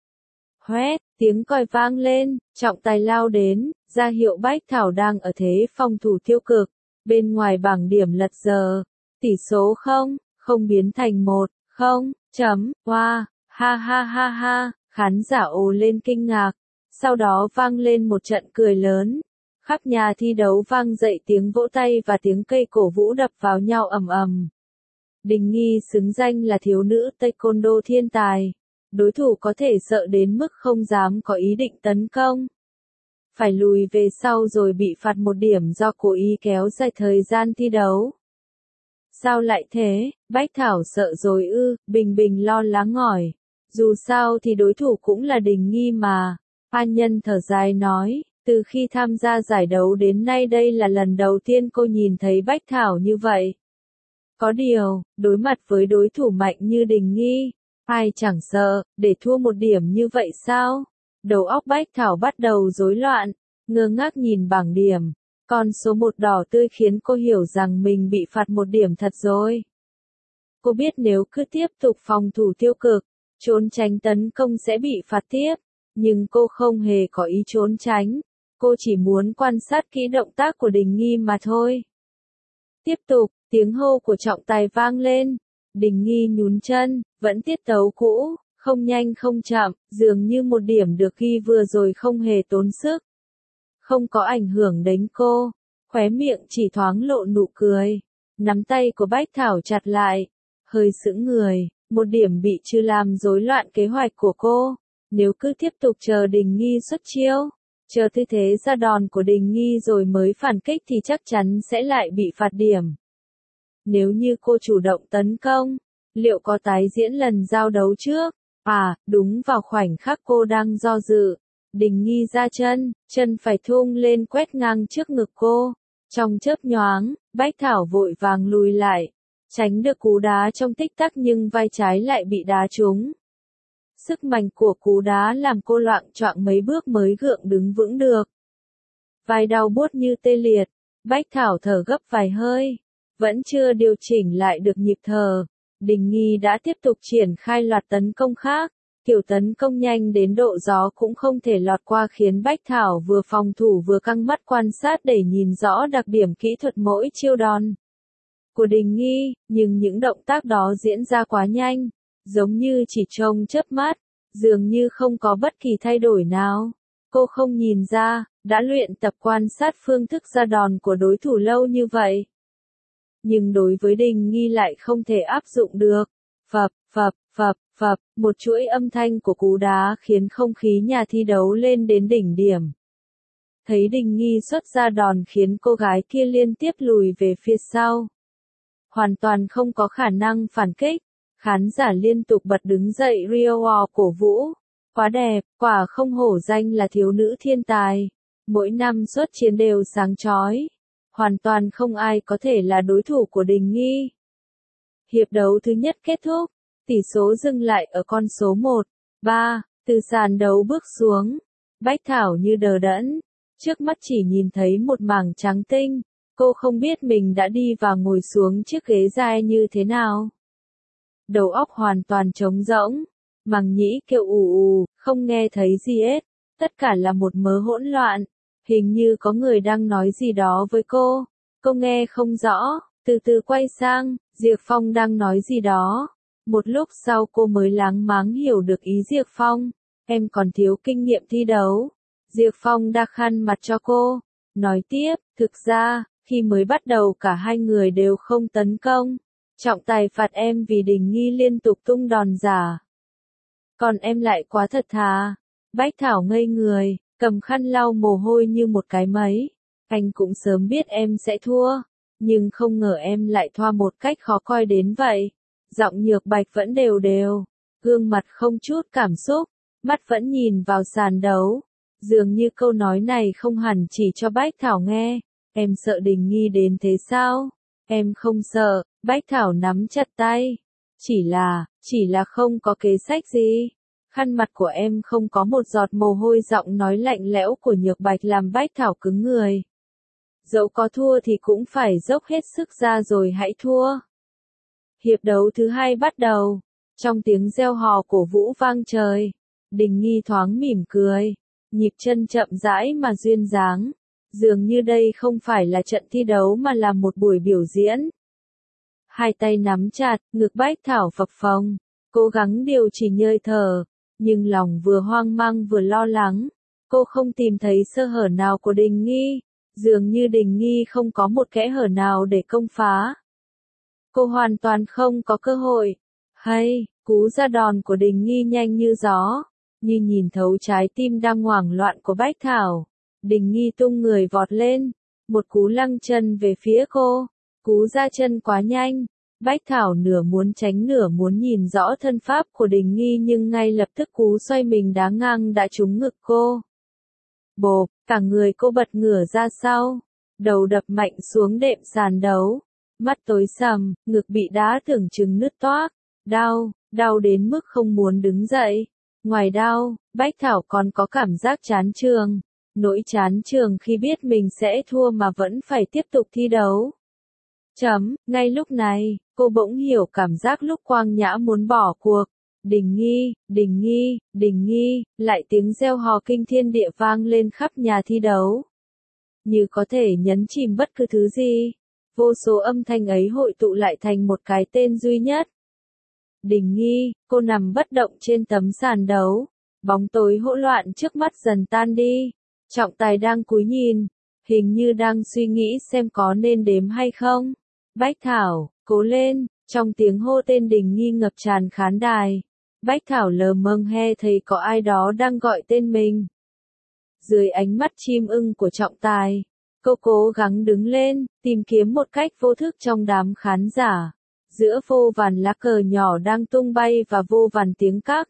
Hoét, tiếng còi vang lên, trọng tài lao đến, ra hiệu Bách Thảo đang ở thế phòng thủ tiêu cực. Bên ngoài bảng điểm lật giờ, tỷ số 0-0 biến thành 1-0, wow, ha ha ha ha, khán giả ồ lên kinh ngạc. Sau đó vang lên một trận cười lớn. Khắp nhà thi đấu vang dậy tiếng vỗ tay và tiếng cây cổ vũ đập vào nhau ầm ầm. Đình Nghi xứng danh là thiếu nữ taekwondo thiên tài. Đối thủ có thể sợ đến mức không dám có ý định tấn công. Phải lùi về sau rồi bị phạt 1 điểm do cố ý kéo dài thời gian thi đấu. Sao lại thế? Bách Thảo sợ rồi ư? Bình Bình lo lắng hỏi. Dù sao thì đối thủ cũng là Đình Nghi mà. An Nhân thở dài nói, từ khi tham gia giải đấu đến nay đây là lần đầu tiên cô nhìn thấy Bách Thảo như vậy. Có điều, đối mặt với đối thủ mạnh như Đình Nghi, ai chẳng sợ, để thua 1 điểm như vậy sao? Đầu óc Bách Thảo bắt đầu rối loạn, ngơ ngác nhìn bảng điểm. Con số 1 đỏ tươi khiến cô hiểu rằng mình bị phạt 1 điểm thật rồi. Cô biết nếu cứ tiếp tục phòng thủ tiêu cực, trốn tránh tấn công sẽ bị phạt tiếp. Nhưng cô không hề có ý trốn tránh. Cô chỉ muốn quan sát kỹ động tác của Đình Nghi mà thôi. Tiếp tục, tiếng hô của trọng tài vang lên. Đình Nghi nhún chân, vẫn tiết tấu cũ, không nhanh không chậm, dường như 1 điểm được ghi vừa rồi không hề tốn sức. Không có ảnh hưởng đến cô, khóe miệng chỉ thoáng lộ nụ cười. Nắm tay của Bách Thảo chặt lại, hơi sững người, 1 điểm bị trừ làm rối loạn kế hoạch của cô. Nếu cứ tiếp tục chờ Đình Nghi xuất chiêu, chờ tư thế ra đòn của Đình Nghi rồi mới phản kích thì chắc chắn sẽ lại bị phạt điểm. Nếu như cô chủ động tấn công, liệu có tái diễn lần giao đấu trước? Đúng vào khoảnh khắc cô đang do dự, Đình Nghi ra chân phải thung lên quét ngang trước ngực cô. Trong chớp nhoáng, Bách Thảo vội vàng lùi lại, tránh được cú đá trong tích tắc nhưng vai trái lại bị đá trúng. Sức mạnh của cú đá làm cô loạng choạng mấy bước mới gượng đứng vững được. Vai đau buốt như tê liệt, Bách Thảo thở gấp vài hơi, vẫn chưa điều chỉnh lại được nhịp thở. Đình Nghi đã tiếp tục triển khai loạt tấn công khác, kiểu tấn công nhanh đến độ gió cũng không thể lọt qua khiến Bách Thảo vừa phòng thủ vừa căng mắt quan sát để nhìn rõ đặc điểm kỹ thuật mỗi chiêu đòn của Đình Nghi, nhưng những động tác đó diễn ra quá nhanh, giống như chỉ trong chớp mắt, dường như không có bất kỳ thay đổi nào. Cô không nhìn ra, đã luyện tập quan sát phương thức ra đòn của đối thủ lâu như vậy. Nhưng đối với Đình Nghi lại không thể áp dụng được. Phập, phập, phập, phập, một chuỗi âm thanh của cú đá khiến không khí nhà thi đấu lên đến đỉnh điểm. Thấy Đình Nghi xuất ra đòn khiến cô gái kia liên tiếp lùi về phía sau. Hoàn toàn không có khả năng phản kích. Khán giả liên tục bật đứng dậy Rio cổ vũ. Quá đẹp, quả không hổ danh là thiếu nữ thiên tài. Mỗi năm xuất chiến đều sáng chói. Hoàn toàn không ai có thể là đối thủ của Đình Nghi. Hiệp đấu thứ nhất kết thúc. Tỷ số dừng lại ở con số 1-3. Từ sàn đấu bước xuống. Bách Thảo như đờ đẫn. Trước mắt chỉ nhìn thấy một mảng trắng tinh. Cô không biết mình đã đi và ngồi xuống chiếc ghế dài như thế nào. Đầu óc hoàn toàn trống rỗng, màng nhĩ kêu ù ù, không nghe thấy gì hết, tất cả là một mớ hỗn loạn, hình như có người đang nói gì đó với cô nghe không rõ, từ từ quay sang, Diệp Phong đang nói gì đó. Một lúc sau cô mới láng máng hiểu được ý Diệp Phong, em còn thiếu kinh nghiệm thi đấu. Diệp Phong đã khăn mặt cho cô, nói tiếp, thực ra, khi mới bắt đầu cả hai người đều không tấn công. Trọng tài phạt em vì Đình Nghi liên tục tung đòn giả. Còn em lại quá thật thà. Bách Thảo ngây người, cầm khăn lau mồ hôi như một cái máy. Anh cũng sớm biết em sẽ thua, nhưng không ngờ em lại thoa một cách khó coi đến vậy. Giọng Nhược Bạch vẫn đều đều, gương mặt không chút cảm xúc, mắt vẫn nhìn vào sàn đấu. Dường như câu nói này không hẳn chỉ cho Bách Thảo nghe. Em sợ Đình Nghi đến thế sao? Em không sợ. Bách Thảo nắm chặt tay. Chỉ là không có kế sách gì. Khăn mặt của em không có một giọt mồ hôi, giọng nói lạnh lẽo của Nhược Bạch làm Bách Thảo cứng người. Dẫu có thua thì cũng phải dốc hết sức ra rồi hãy thua. Hiệp đấu thứ 2 bắt đầu. Trong tiếng reo hò cổ vũ vang trời, Đình Nghi thoáng mỉm cười, nhịp chân chậm rãi mà duyên dáng. Dường như đây không phải là trận thi đấu mà là một buổi biểu diễn. Hai tay nắm chặt, ngực Bách Thảo phập phồng, cố gắng điều chỉnh hơi thở, nhưng lòng vừa hoang mang vừa lo lắng. Cô không tìm thấy sơ hở nào của Đình Nghi, dường như Đình Nghi không có một kẽ hở nào để công phá. Cô hoàn toàn không có cơ hội. Hay, cú ra đòn của Đình Nghi nhanh như gió, như nhìn thấu trái tim đang hoảng loạn của Bách Thảo. Đình Nghi tung người vọt lên, một cú lăng chân về phía cô, cú ra chân quá nhanh. Bách Thảo nửa muốn tránh nửa muốn nhìn rõ thân pháp của Đình Nghi, nhưng ngay lập tức cú xoay mình đá ngang đã trúng ngực cô. Bộp, cả người cô bật ngửa ra sau, đầu đập mạnh xuống đệm sàn đấu, mắt tối sầm, ngực bị đá tưởng chừng nứt toác, đau đến mức không muốn đứng dậy. Ngoài đau, Bách Thảo còn có cảm giác chán chường, nỗi chán chường khi biết mình sẽ thua mà vẫn phải tiếp tục thi đấu. Ngay lúc này, cô bỗng hiểu cảm giác lúc Quang Nhã muốn bỏ cuộc. Đình Nghi, Đình Nghi, Đình Nghi, lại tiếng reo hò kinh thiên địa vang lên khắp nhà thi đấu. Như có thể nhấn chìm bất cứ thứ gì, vô số âm thanh ấy hội tụ lại thành một cái tên duy nhất. Đình Nghi, cô nằm bất động trên tấm sàn đấu, bóng tối hỗn loạn trước mắt dần tan đi. Trọng Tài đang cúi nhìn, hình như đang suy nghĩ xem có nên đếm hay không. Bách Thảo, cố lên, trong tiếng hô tên Đình Nghi ngập tràn khán đài. Bách Thảo lờ mờ nghe thấy có ai đó đang gọi tên mình. Dưới ánh mắt chim ưng của Trọng Tài, cô cố gắng đứng lên, tìm kiếm một cách vô thức trong đám khán giả. Giữa vô vàn lá cờ nhỏ đang tung bay và vô vàn tiếng các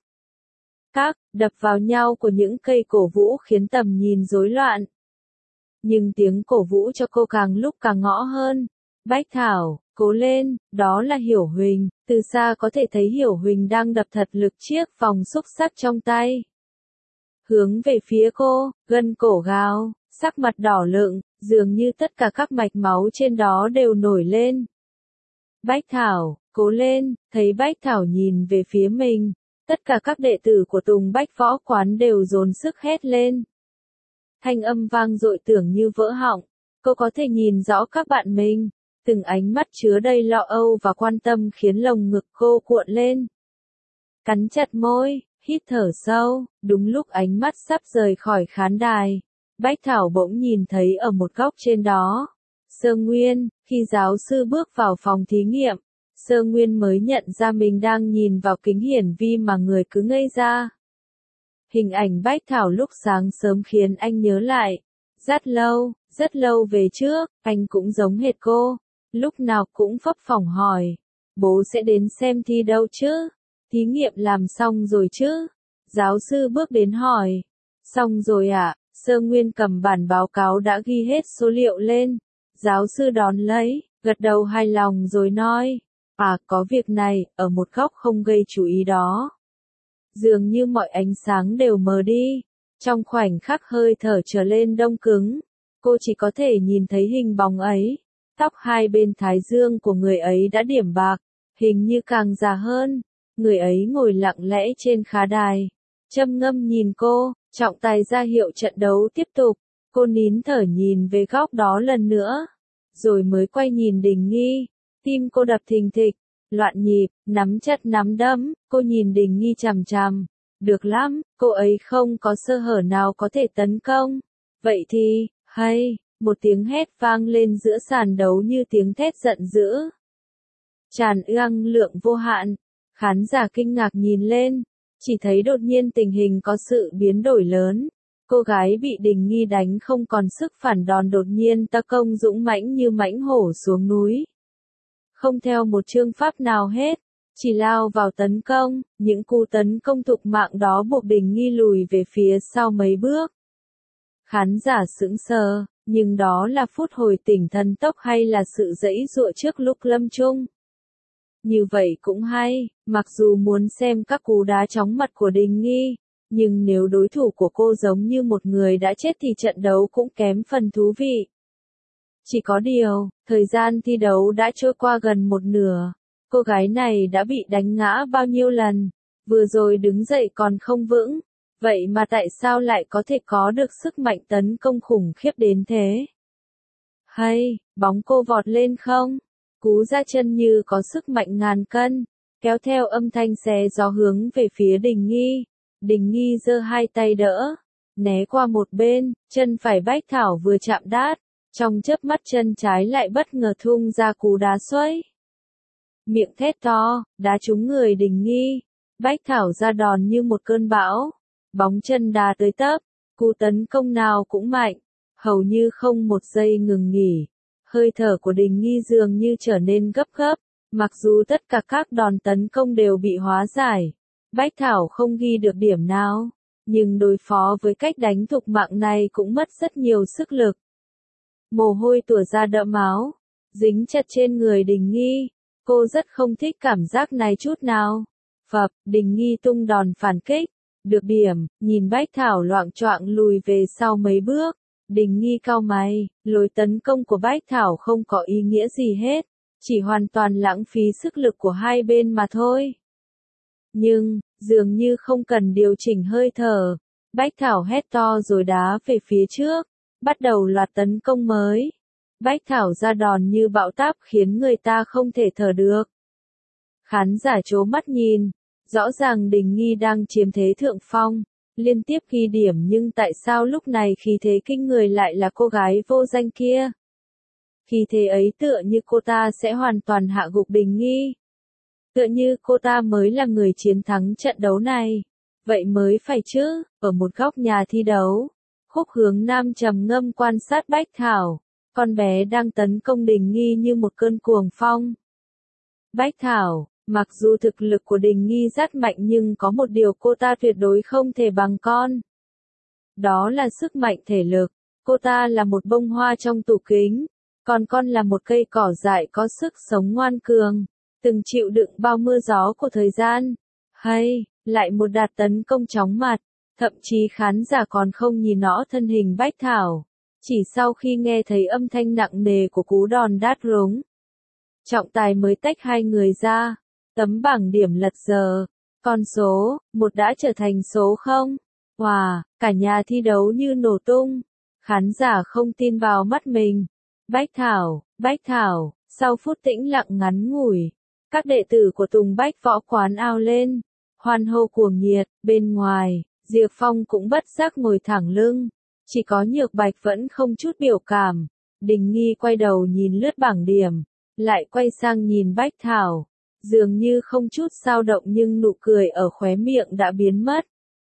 đập vào nhau của những cây cổ vũ khiến tầm nhìn rối loạn. Nhưng tiếng cổ vũ cho cô càng lúc càng ngõ hơn. Bách Thảo, cố lên, đó là Hiểu Huỳnh. Từ xa có thể thấy Hiểu Huỳnh đang đập thật lực chiếc vòng xúc xắc trong tay. Hướng về phía cô, gân cổ gào, sắc mặt đỏ lựng, dường như tất cả các mạch máu trên đó đều nổi lên. Bách Thảo, cố lên, thấy Bách Thảo nhìn về phía mình. Tất cả các đệ tử của Tùng Bách Võ Quán đều dồn sức hét lên. Thanh âm vang dội tưởng như vỡ họng. Cô có thể nhìn rõ các bạn mình. Từng ánh mắt chứa đầy lo âu và quan tâm khiến lồng ngực cô cuộn lên. Cắn chặt môi, hít thở sâu, đúng lúc ánh mắt sắp rời khỏi khán đài. Bách Thảo bỗng nhìn thấy ở một góc trên đó. Sơ Nguyên, khi giáo sư bước vào phòng thí nghiệm, Sơ Nguyên mới nhận ra mình đang nhìn vào kính hiển vi mà người cứ ngây ra. Hình ảnh Bách Thảo lúc sáng sớm khiến anh nhớ lại. Rất lâu về trước, anh cũng giống hệt cô. Lúc nào cũng phấp phỏng hỏi. Bố sẽ đến xem thi đâu chứ? Thí nghiệm làm xong rồi chứ? Giáo sư bước đến hỏi. Xong rồi ạ, Sơ Nguyên cầm bản báo cáo đã ghi hết số liệu lên. Giáo sư đón lấy, gật đầu hài lòng rồi nói. À, có việc này, ở một góc không gây chú ý đó. Dường như mọi ánh sáng đều mờ đi. Trong khoảnh khắc hơi thở trở lên đông cứng, cô chỉ có thể nhìn thấy hình bóng ấy. Tóc hai bên thái dương của người ấy đã điểm bạc, hình như càng già hơn. Người ấy ngồi lặng lẽ trên khán đài, trầm ngâm nhìn cô. Trọng Tài ra hiệu trận đấu tiếp tục. Cô nín thở nhìn về góc đó lần nữa, rồi mới quay nhìn Đình Nghi. Tim cô đập thình thịch, loạn nhịp, nắm chặt nắm đấm. Cô nhìn Đình Nghi chằm chằm. Được lắm, cô ấy không có sơ hở nào có thể tấn công. Vậy thì, hay, một tiếng hét vang lên giữa sàn đấu như tiếng thét giận dữ. Tràn năng lượng vô hạn. Khán giả kinh ngạc nhìn lên, chỉ thấy đột nhiên tình hình có sự biến đổi lớn. Cô gái bị Đình Nghi đánh không còn sức phản đòn, đột nhiên ta công dũng mãnh như mãnh hổ xuống núi. Không theo một chương pháp nào hết, chỉ lao vào tấn công. Những cú tấn công thục mạng đó buộc Đình Nghi lùi về phía sau mấy bước. Khán giả sững sờ, nhưng đó là phút hồi tỉnh thần tốc hay là sự giãy giụa trước lúc lâm chung? Như vậy cũng hay, mặc dù muốn xem các cú đá chóng mặt của Đình Nghi, nhưng nếu đối thủ của cô giống như một người đã chết thì trận đấu cũng kém phần thú vị. Chỉ có điều, thời gian thi đấu đã trôi qua gần một nửa. Cô gái này đã bị đánh ngã bao nhiêu lần, vừa rồi đứng dậy còn không vững, vậy mà tại sao lại có thể có được sức mạnh tấn công khủng khiếp đến thế? Hay, bóng cô vọt lên không? Cú ra chân như có sức mạnh ngàn cân, kéo theo âm thanh xé gió hướng về phía Đình Nghi. Đình Nghi giơ hai tay đỡ, né qua một bên, chân phải Bách Thảo vừa chạm đát, trong chớp mắt chân trái lại bất ngờ thung ra cú đá xoáy. Miệng thét to, đá trúng người Đình Nghi. Bách Thảo ra đòn như một cơn bão, bóng chân đá tới tấp, cú tấn công nào cũng mạnh, hầu như không một giây ngừng nghỉ. Hơi thở của Đình Nghi dường như trở nên gấp gáp, mặc dù tất cả các đòn tấn công đều bị hóa giải. Bách Thảo không ghi được điểm nào, nhưng đối phó với cách đánh thục mạng này cũng mất rất nhiều sức lực. Mồ hôi tủa ra đẫm máu, dính chặt trên người Đình Nghi. Cô rất không thích cảm giác này chút nào. Phập, Đình Nghi tung đòn phản kích. Được điểm, nhìn Bách Thảo loạng choạng lùi về sau mấy bước. Đình Nghi cau mày, lối tấn công của Bách Thảo không có ý nghĩa gì hết. Chỉ hoàn toàn lãng phí sức lực của hai bên mà thôi. Nhưng, dường như không cần điều chỉnh hơi thở. Bách Thảo hét to rồi đá về phía trước. Bắt đầu loạt tấn công mới. Bách Thảo ra đòn như bão táp khiến người ta không thể thở được. Khán giả trố mắt nhìn, rõ ràng Đình Nghi đang chiếm thế thượng phong, liên tiếp ghi điểm nhưng tại sao lúc này khí thế kinh người lại là cô gái vô danh kia? Khí thế ấy tựa như cô ta sẽ hoàn toàn hạ gục Đình Nghi. Tựa như cô ta mới là người chiến thắng trận đấu này. Vậy mới phải chứ, ở một góc nhà thi đấu. Khúc Hướng Nam trầm ngâm quan sát Bách Thảo. Con bé đang tấn công Đình Nghi như một cơn cuồng phong. Bách Thảo, mặc dù thực lực của Đình Nghi rất mạnh nhưng có một điều cô ta tuyệt đối không thể bằng con. Đó là sức mạnh thể lực. Cô ta là một bông hoa trong tủ kính, còn con là một cây cỏ dại có sức sống ngoan cường, từng chịu đựng bao mưa gió của thời gian. Hay, lại một đợt tấn công chóng mặt, thậm chí khán giả còn không nhìn rõ thân hình Bách Thảo. Chỉ sau khi nghe thấy âm thanh nặng nề của cú đòn đát rúng, trọng tài mới tách hai người ra. Tấm bảng điểm lật giờ, con số 1 đã trở thành số 0. Wow, cả nhà thi đấu như nổ tung. Khán giả không tin vào mắt mình. Bách Thảo, sau phút tĩnh lặng ngắn ngủi, các đệ tử của Tùng Bách Võ Quán ao lên, hoan hô cuồng nhiệt. Bên ngoài, Diệp Phong cũng bất giác ngồi thẳng lưng. Chỉ có Nhược Bạch vẫn không chút biểu cảm. Đình Nghi quay đầu nhìn lướt bảng điểm, lại quay sang nhìn Bách Thảo. Dường như không chút dao động nhưng nụ cười ở khóe miệng đã biến mất.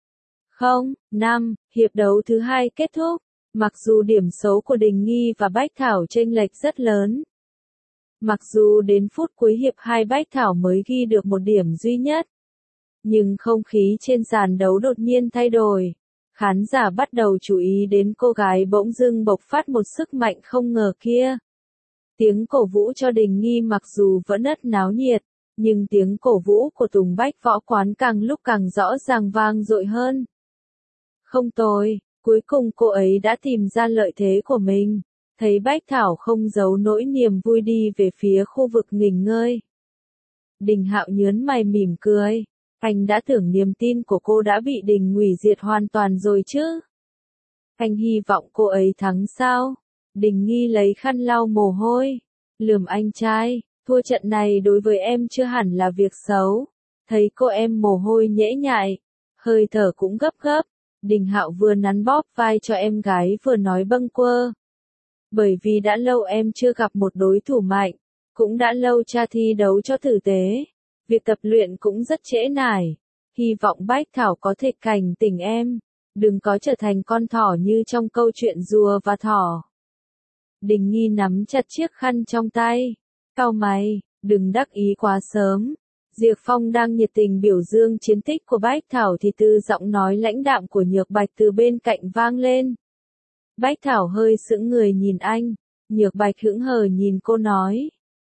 0-5, hiệp đấu thứ 2 kết thúc. Mặc dù điểm số của Đình Nghi và Bách Thảo chênh lệch rất lớn. Mặc dù đến phút cuối hiệp 2 Bách Thảo mới ghi được một điểm duy nhất. Nhưng không khí trên sàn đấu đột nhiên thay đổi. Khán giả bắt đầu chú ý đến cô gái bỗng dưng bộc phát một sức mạnh không ngờ kia. Tiếng cổ vũ cho Đình Nghi mặc dù vẫn rất náo nhiệt, nhưng tiếng cổ vũ của Tùng Bách Võ Quán càng lúc càng rõ ràng vang dội hơn. Không tồi, cuối cùng cô ấy đã tìm ra lợi thế của mình. Thấy Bách Thảo không giấu nỗi niềm vui đi về phía khu vực nghỉ ngơi. Đình Hạo nhớn mày mỉm cười. Anh đã tưởng niềm tin của cô đã bị Đình hủy diệt hoàn toàn rồi chứ. Anh hy vọng cô ấy thắng sao? Đình Nghi lấy khăn lau mồ hôi. Lườm anh trai, thua trận này đối với em chưa hẳn là việc xấu. Thấy cô em mồ hôi nhễ nhại, hơi thở cũng gấp gấp. Đình Hạo vừa nắn bóp vai cho em gái vừa nói bâng quơ. Bởi vì đã lâu em chưa gặp một đối thủ mạnh, cũng đã lâu cha thi đấu cho tử tế. Việc tập luyện cũng rất trễ nải. Hy vọng Bách Thảo có thể cảnh tỉnh em. Đừng có trở thành con thỏ như trong câu chuyện rùa và thỏ. Đình Nghi nắm chặt chiếc khăn trong tay. Cau mày, đừng đắc ý quá sớm. Diệp Phong đang nhiệt tình biểu dương chiến tích của Bách Thảo thì từ giọng nói lãnh đạm của Nhược Bạch từ bên cạnh vang lên. Bách Thảo hơi sững người nhìn anh. Nhược Bạch hững hờ nhìn cô nói.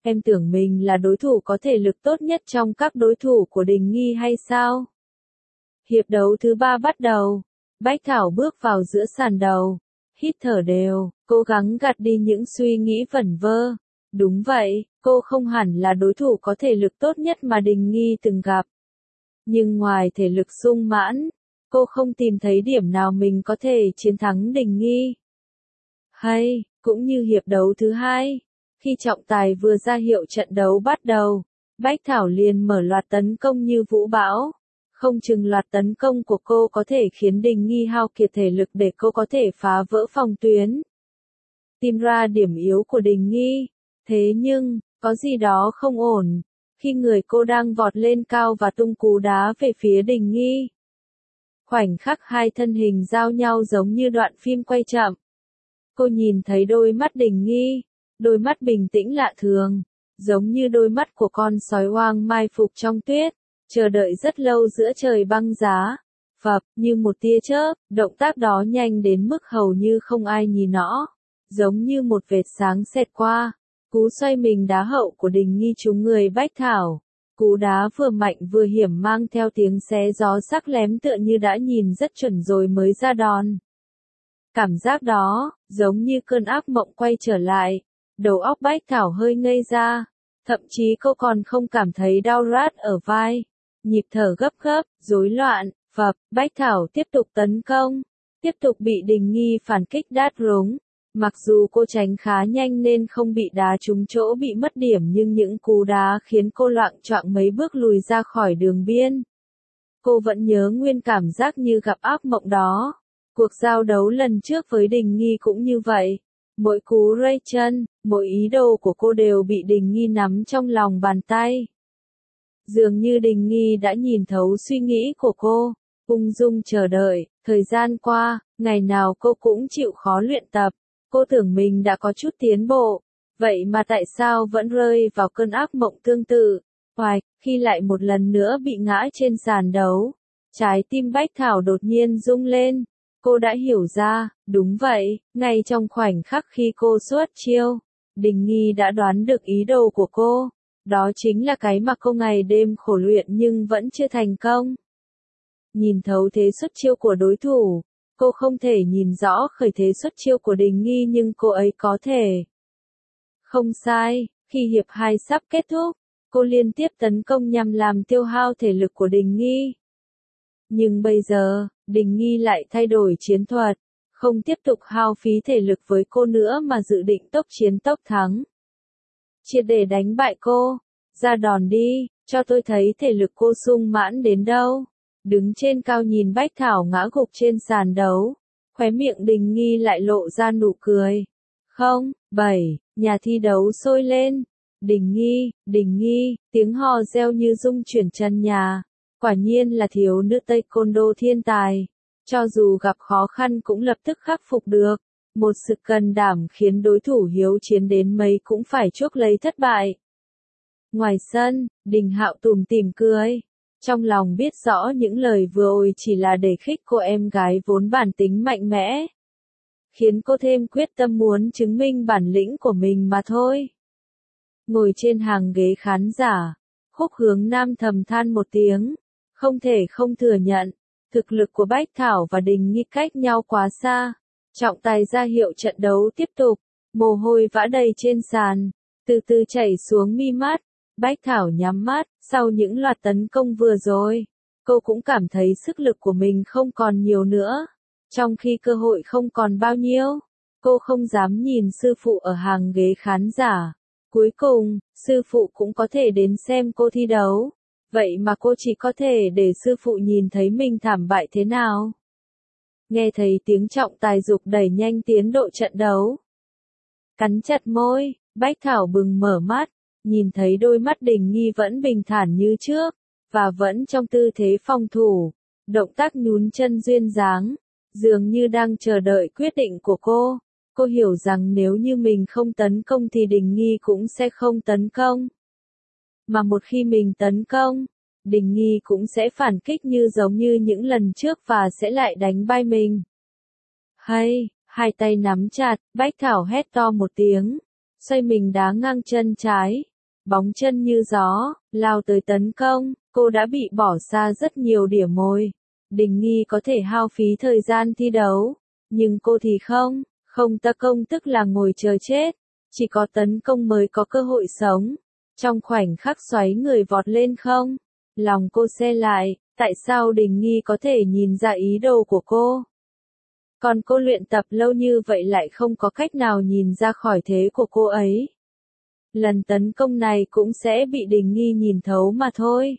Em tưởng mình là đối thủ có thể lực tốt nhất trong các đối thủ của Đình Nghi hay sao? Hiệp đấu thứ 3 bắt đầu. Bách Thảo bước vào giữa sàn đầu. Hít thở đều, cố gắng gạt đi những suy nghĩ vẩn vơ. Đúng vậy, cô không hẳn là đối thủ có thể lực tốt nhất mà Đình Nghi từng gặp. Nhưng ngoài thể lực sung mãn, cô không tìm thấy điểm nào mình có thể chiến thắng Đình Nghi. Hay, cũng như hiệp đấu thứ 2, khi trọng tài vừa ra hiệu trận đấu bắt đầu, Bách Thảo liền mở loạt tấn công như vũ bão. Không chừng loạt tấn công của cô có thể khiến Đình Nghi hao kiệt thể lực để cô có thể phá vỡ phòng tuyến. Tìm ra điểm yếu của Đình Nghi. Thế nhưng, có gì đó không ổn, khi người cô đang vọt lên cao và tung cú đá về phía Đình Nghi. Khoảnh khắc hai thân hình giao nhau giống như đoạn phim quay chậm. Cô nhìn thấy đôi mắt Đình Nghi, đôi mắt bình tĩnh lạ thường, giống như đôi mắt của con sói hoang mai phục trong tuyết, chờ đợi rất lâu giữa trời băng giá. Phập, như một tia chớp, động tác đó nhanh đến mức hầu như không ai nhìn nó, giống như một vệt sáng xẹt qua. Cú xoay mình đá hậu của Đình Nghi trúng người Bách Thảo. Cú đá vừa mạnh vừa hiểm mang theo tiếng xé gió sắc lém tựa như đã nhìn rất chuẩn rồi mới ra đòn. Cảm giác đó, giống như cơn ác mộng quay trở lại. Đầu óc Bách Thảo hơi ngây ra. Thậm chí cô còn không cảm thấy đau rát ở vai. Nhịp thở gấp gấp, rối loạn, phập, Bách Thảo tiếp tục tấn công. Tiếp tục bị Đình Nghi phản kích đát rúng. Mặc dù cô tránh khá nhanh nên không bị đá trúng chỗ bị mất điểm nhưng những cú đá khiến cô loạng choạng mấy bước lùi ra khỏi đường biên. Cô vẫn nhớ nguyên cảm giác như gặp ác mộng đó. Cuộc giao đấu lần trước với Đình Nghi cũng như vậy. Mỗi cú rây chân, mỗi ý đồ của cô đều bị Đình Nghi nắm trong lòng bàn tay. Dường như Đình Nghi đã nhìn thấu suy nghĩ của cô, ung dung chờ đợi. Thời gian qua, ngày nào cô cũng chịu khó luyện tập. Cô tưởng mình đã có chút tiến bộ, vậy mà tại sao vẫn rơi vào cơn ác mộng tương tự? Hoài, khi lại một lần nữa bị ngã trên sàn đấu, trái tim Bách Thảo đột nhiên rung lên. Cô đã hiểu ra, đúng vậy, ngay trong khoảnh khắc khi cô xuất chiêu, Đình Nghi đã đoán được ý đồ của cô. Đó chính là cái mà cô ngày đêm khổ luyện nhưng vẫn chưa thành công. Nhìn thấu thế xuất chiêu của đối thủ. Cô không thể nhìn rõ khởi thế xuất chiêu của Đình Nghi nhưng cô ấy có thể. Không sai, khi hiệp 2 sắp kết thúc, cô liên tiếp tấn công nhằm làm tiêu hao thể lực của Đình Nghi. Nhưng bây giờ, Đình Nghi lại thay đổi chiến thuật, không tiếp tục hao phí thể lực với cô nữa mà dự định tốc chiến tốc thắng. Triệt để đánh bại cô, ra đòn đi, cho tôi thấy thể lực cô sung mãn đến đâu. Đứng trên cao nhìn Bách Thảo ngã gục trên sàn đấu, khóe miệng Đình Nghi lại lộ ra nụ cười. Không, 7, nhà thi đấu sôi lên. Đình Nghi, tiếng hò reo như rung chuyển chân nhà. Quả nhiên là thiếu nữ taekwondo thiên tài. Cho dù gặp khó khăn cũng lập tức khắc phục được. Một sự can đảm khiến đối thủ hiếu chiến đến mấy cũng phải chuốc lấy thất bại. Ngoài sân, Đình Hạo tủm tỉm cười. Trong lòng biết rõ những lời vừa rồi chỉ là để khích cô em gái vốn bản tính mạnh mẽ. Khiến cô thêm quyết tâm muốn chứng minh bản lĩnh của mình mà thôi. Ngồi trên hàng ghế khán giả, Khúc Hướng Nam thầm than một tiếng. Không thể không thừa nhận, thực lực của Bách Thảo và Đình Nghi cách nhau quá xa. Trọng tài ra hiệu trận đấu tiếp tục, mồ hôi vã đầy trên sàn, từ từ chảy xuống mi mắt. Bách Thảo nhắm mắt, sau những loạt tấn công vừa rồi, cô cũng cảm thấy sức lực của mình không còn nhiều nữa. Trong khi cơ hội không còn bao nhiêu, cô không dám nhìn sư phụ ở hàng ghế khán giả. Cuối cùng, sư phụ cũng có thể đến xem cô thi đấu. Vậy mà cô chỉ có thể để sư phụ nhìn thấy mình thảm bại thế nào. Nghe thấy tiếng trọng tài giục đẩy nhanh tiến độ trận đấu. Cắn chặt môi, Bách Thảo bừng mở mắt. Nhìn thấy đôi mắt Đình Nghi vẫn bình thản như trước, và vẫn trong tư thế phòng thủ, động tác nhún chân duyên dáng, dường như đang chờ đợi quyết định của cô. Cô hiểu rằng nếu như mình không tấn công thì Đình Nghi cũng sẽ không tấn công. Mà một khi mình tấn công, Đình Nghi cũng sẽ phản kích như giống như những lần trước và sẽ lại đánh bay mình. Hay, hai tay nắm chặt, Bách Thảo hét to một tiếng, xoay mình đá ngang chân trái. bóng chân như gió, lao tới tấn công, cô đã bị bỏ xa rất nhiều điểm mồi. Đình Nghi có thể hao phí thời gian thi đấu, nhưng cô thì không, không tấn công tức là ngồi chờ chết, chỉ có tấn công mới có cơ hội sống. Trong khoảnh khắc xoáy người vọt lên không, lòng cô se lại, tại sao Đình Nghi có thể nhìn ra ý đồ của cô? Còn cô luyện tập lâu như vậy lại không có cách nào nhìn ra khỏi thế của cô ấy. Lần tấn công này cũng sẽ bị Đình Nghi nhìn thấu mà thôi.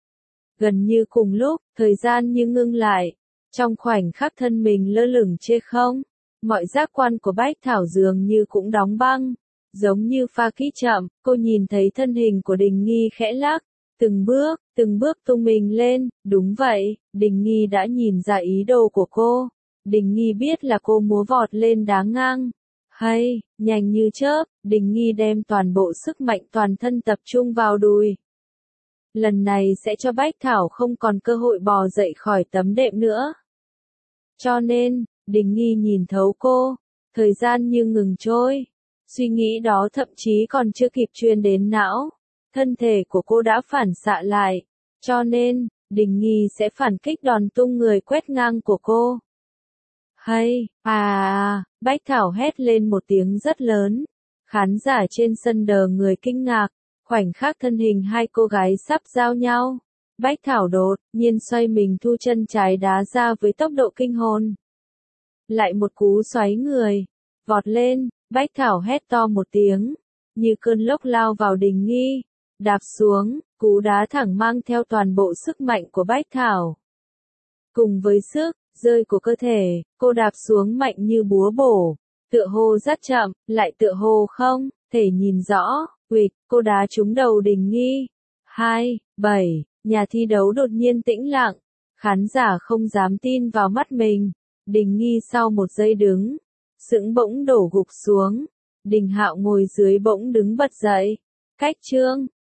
Gần như cùng lúc, thời gian như ngưng lại. Trong khoảnh khắc thân mình lơ lửng trên không, mọi giác quan của Bách Thảo dường như cũng đóng băng. Giống như pha kỹ chậm, cô nhìn thấy thân hình của Đình Nghi khẽ lắc, từng bước tung mình lên, đúng vậy, Đình Nghi đã nhìn ra ý đồ của cô. Đình Nghi biết là cô múa vọt lên đá ngang. Hay, nhanh như chớp, Đình Nghi đem toàn bộ sức mạnh toàn thân tập trung vào đùi. Lần này sẽ cho Bách Thảo không còn cơ hội bò dậy khỏi tấm đệm nữa. Cho nên, Đình Nghi nhìn thấu cô, thời gian như ngừng trôi. Suy nghĩ đó thậm chí còn chưa kịp truyền đến não. Thân thể của cô đã phản xạ lại. Cho nên, Đình Nghi sẽ phản kích đòn tung người quét ngang của cô. Hay, Bách Thảo hét lên một tiếng rất lớn. Khán giả trên sân đờ người kinh ngạc. Khoảnh khắc thân hình hai cô gái sắp giao nhau. Bách Thảo đột nhiên xoay mình thu chân trái đá ra với tốc độ kinh hồn. Lại một cú xoáy người. Vọt lên, Bách Thảo hét to một tiếng. Như cơn lốc lao vào Đình Nghi. Đạp xuống, cú đá thẳng mang theo toàn bộ sức mạnh của Bách Thảo. Cùng với sức rơi của cơ thể, cô đạp xuống mạnh như búa bổ. Tựa hồ rất chậm, lại tựa hồ không thể nhìn rõ. Quỵt, cô đá trúng đầu Đình Nghi. 7. Nhà thi đấu đột nhiên tĩnh lặng. Khán giả không dám tin vào mắt mình. Đình Nghi sau một giây đứng, sững bỗng đổ gục xuống. Đình Hạo ngồi dưới bỗng đứng bật dậy. Cách chương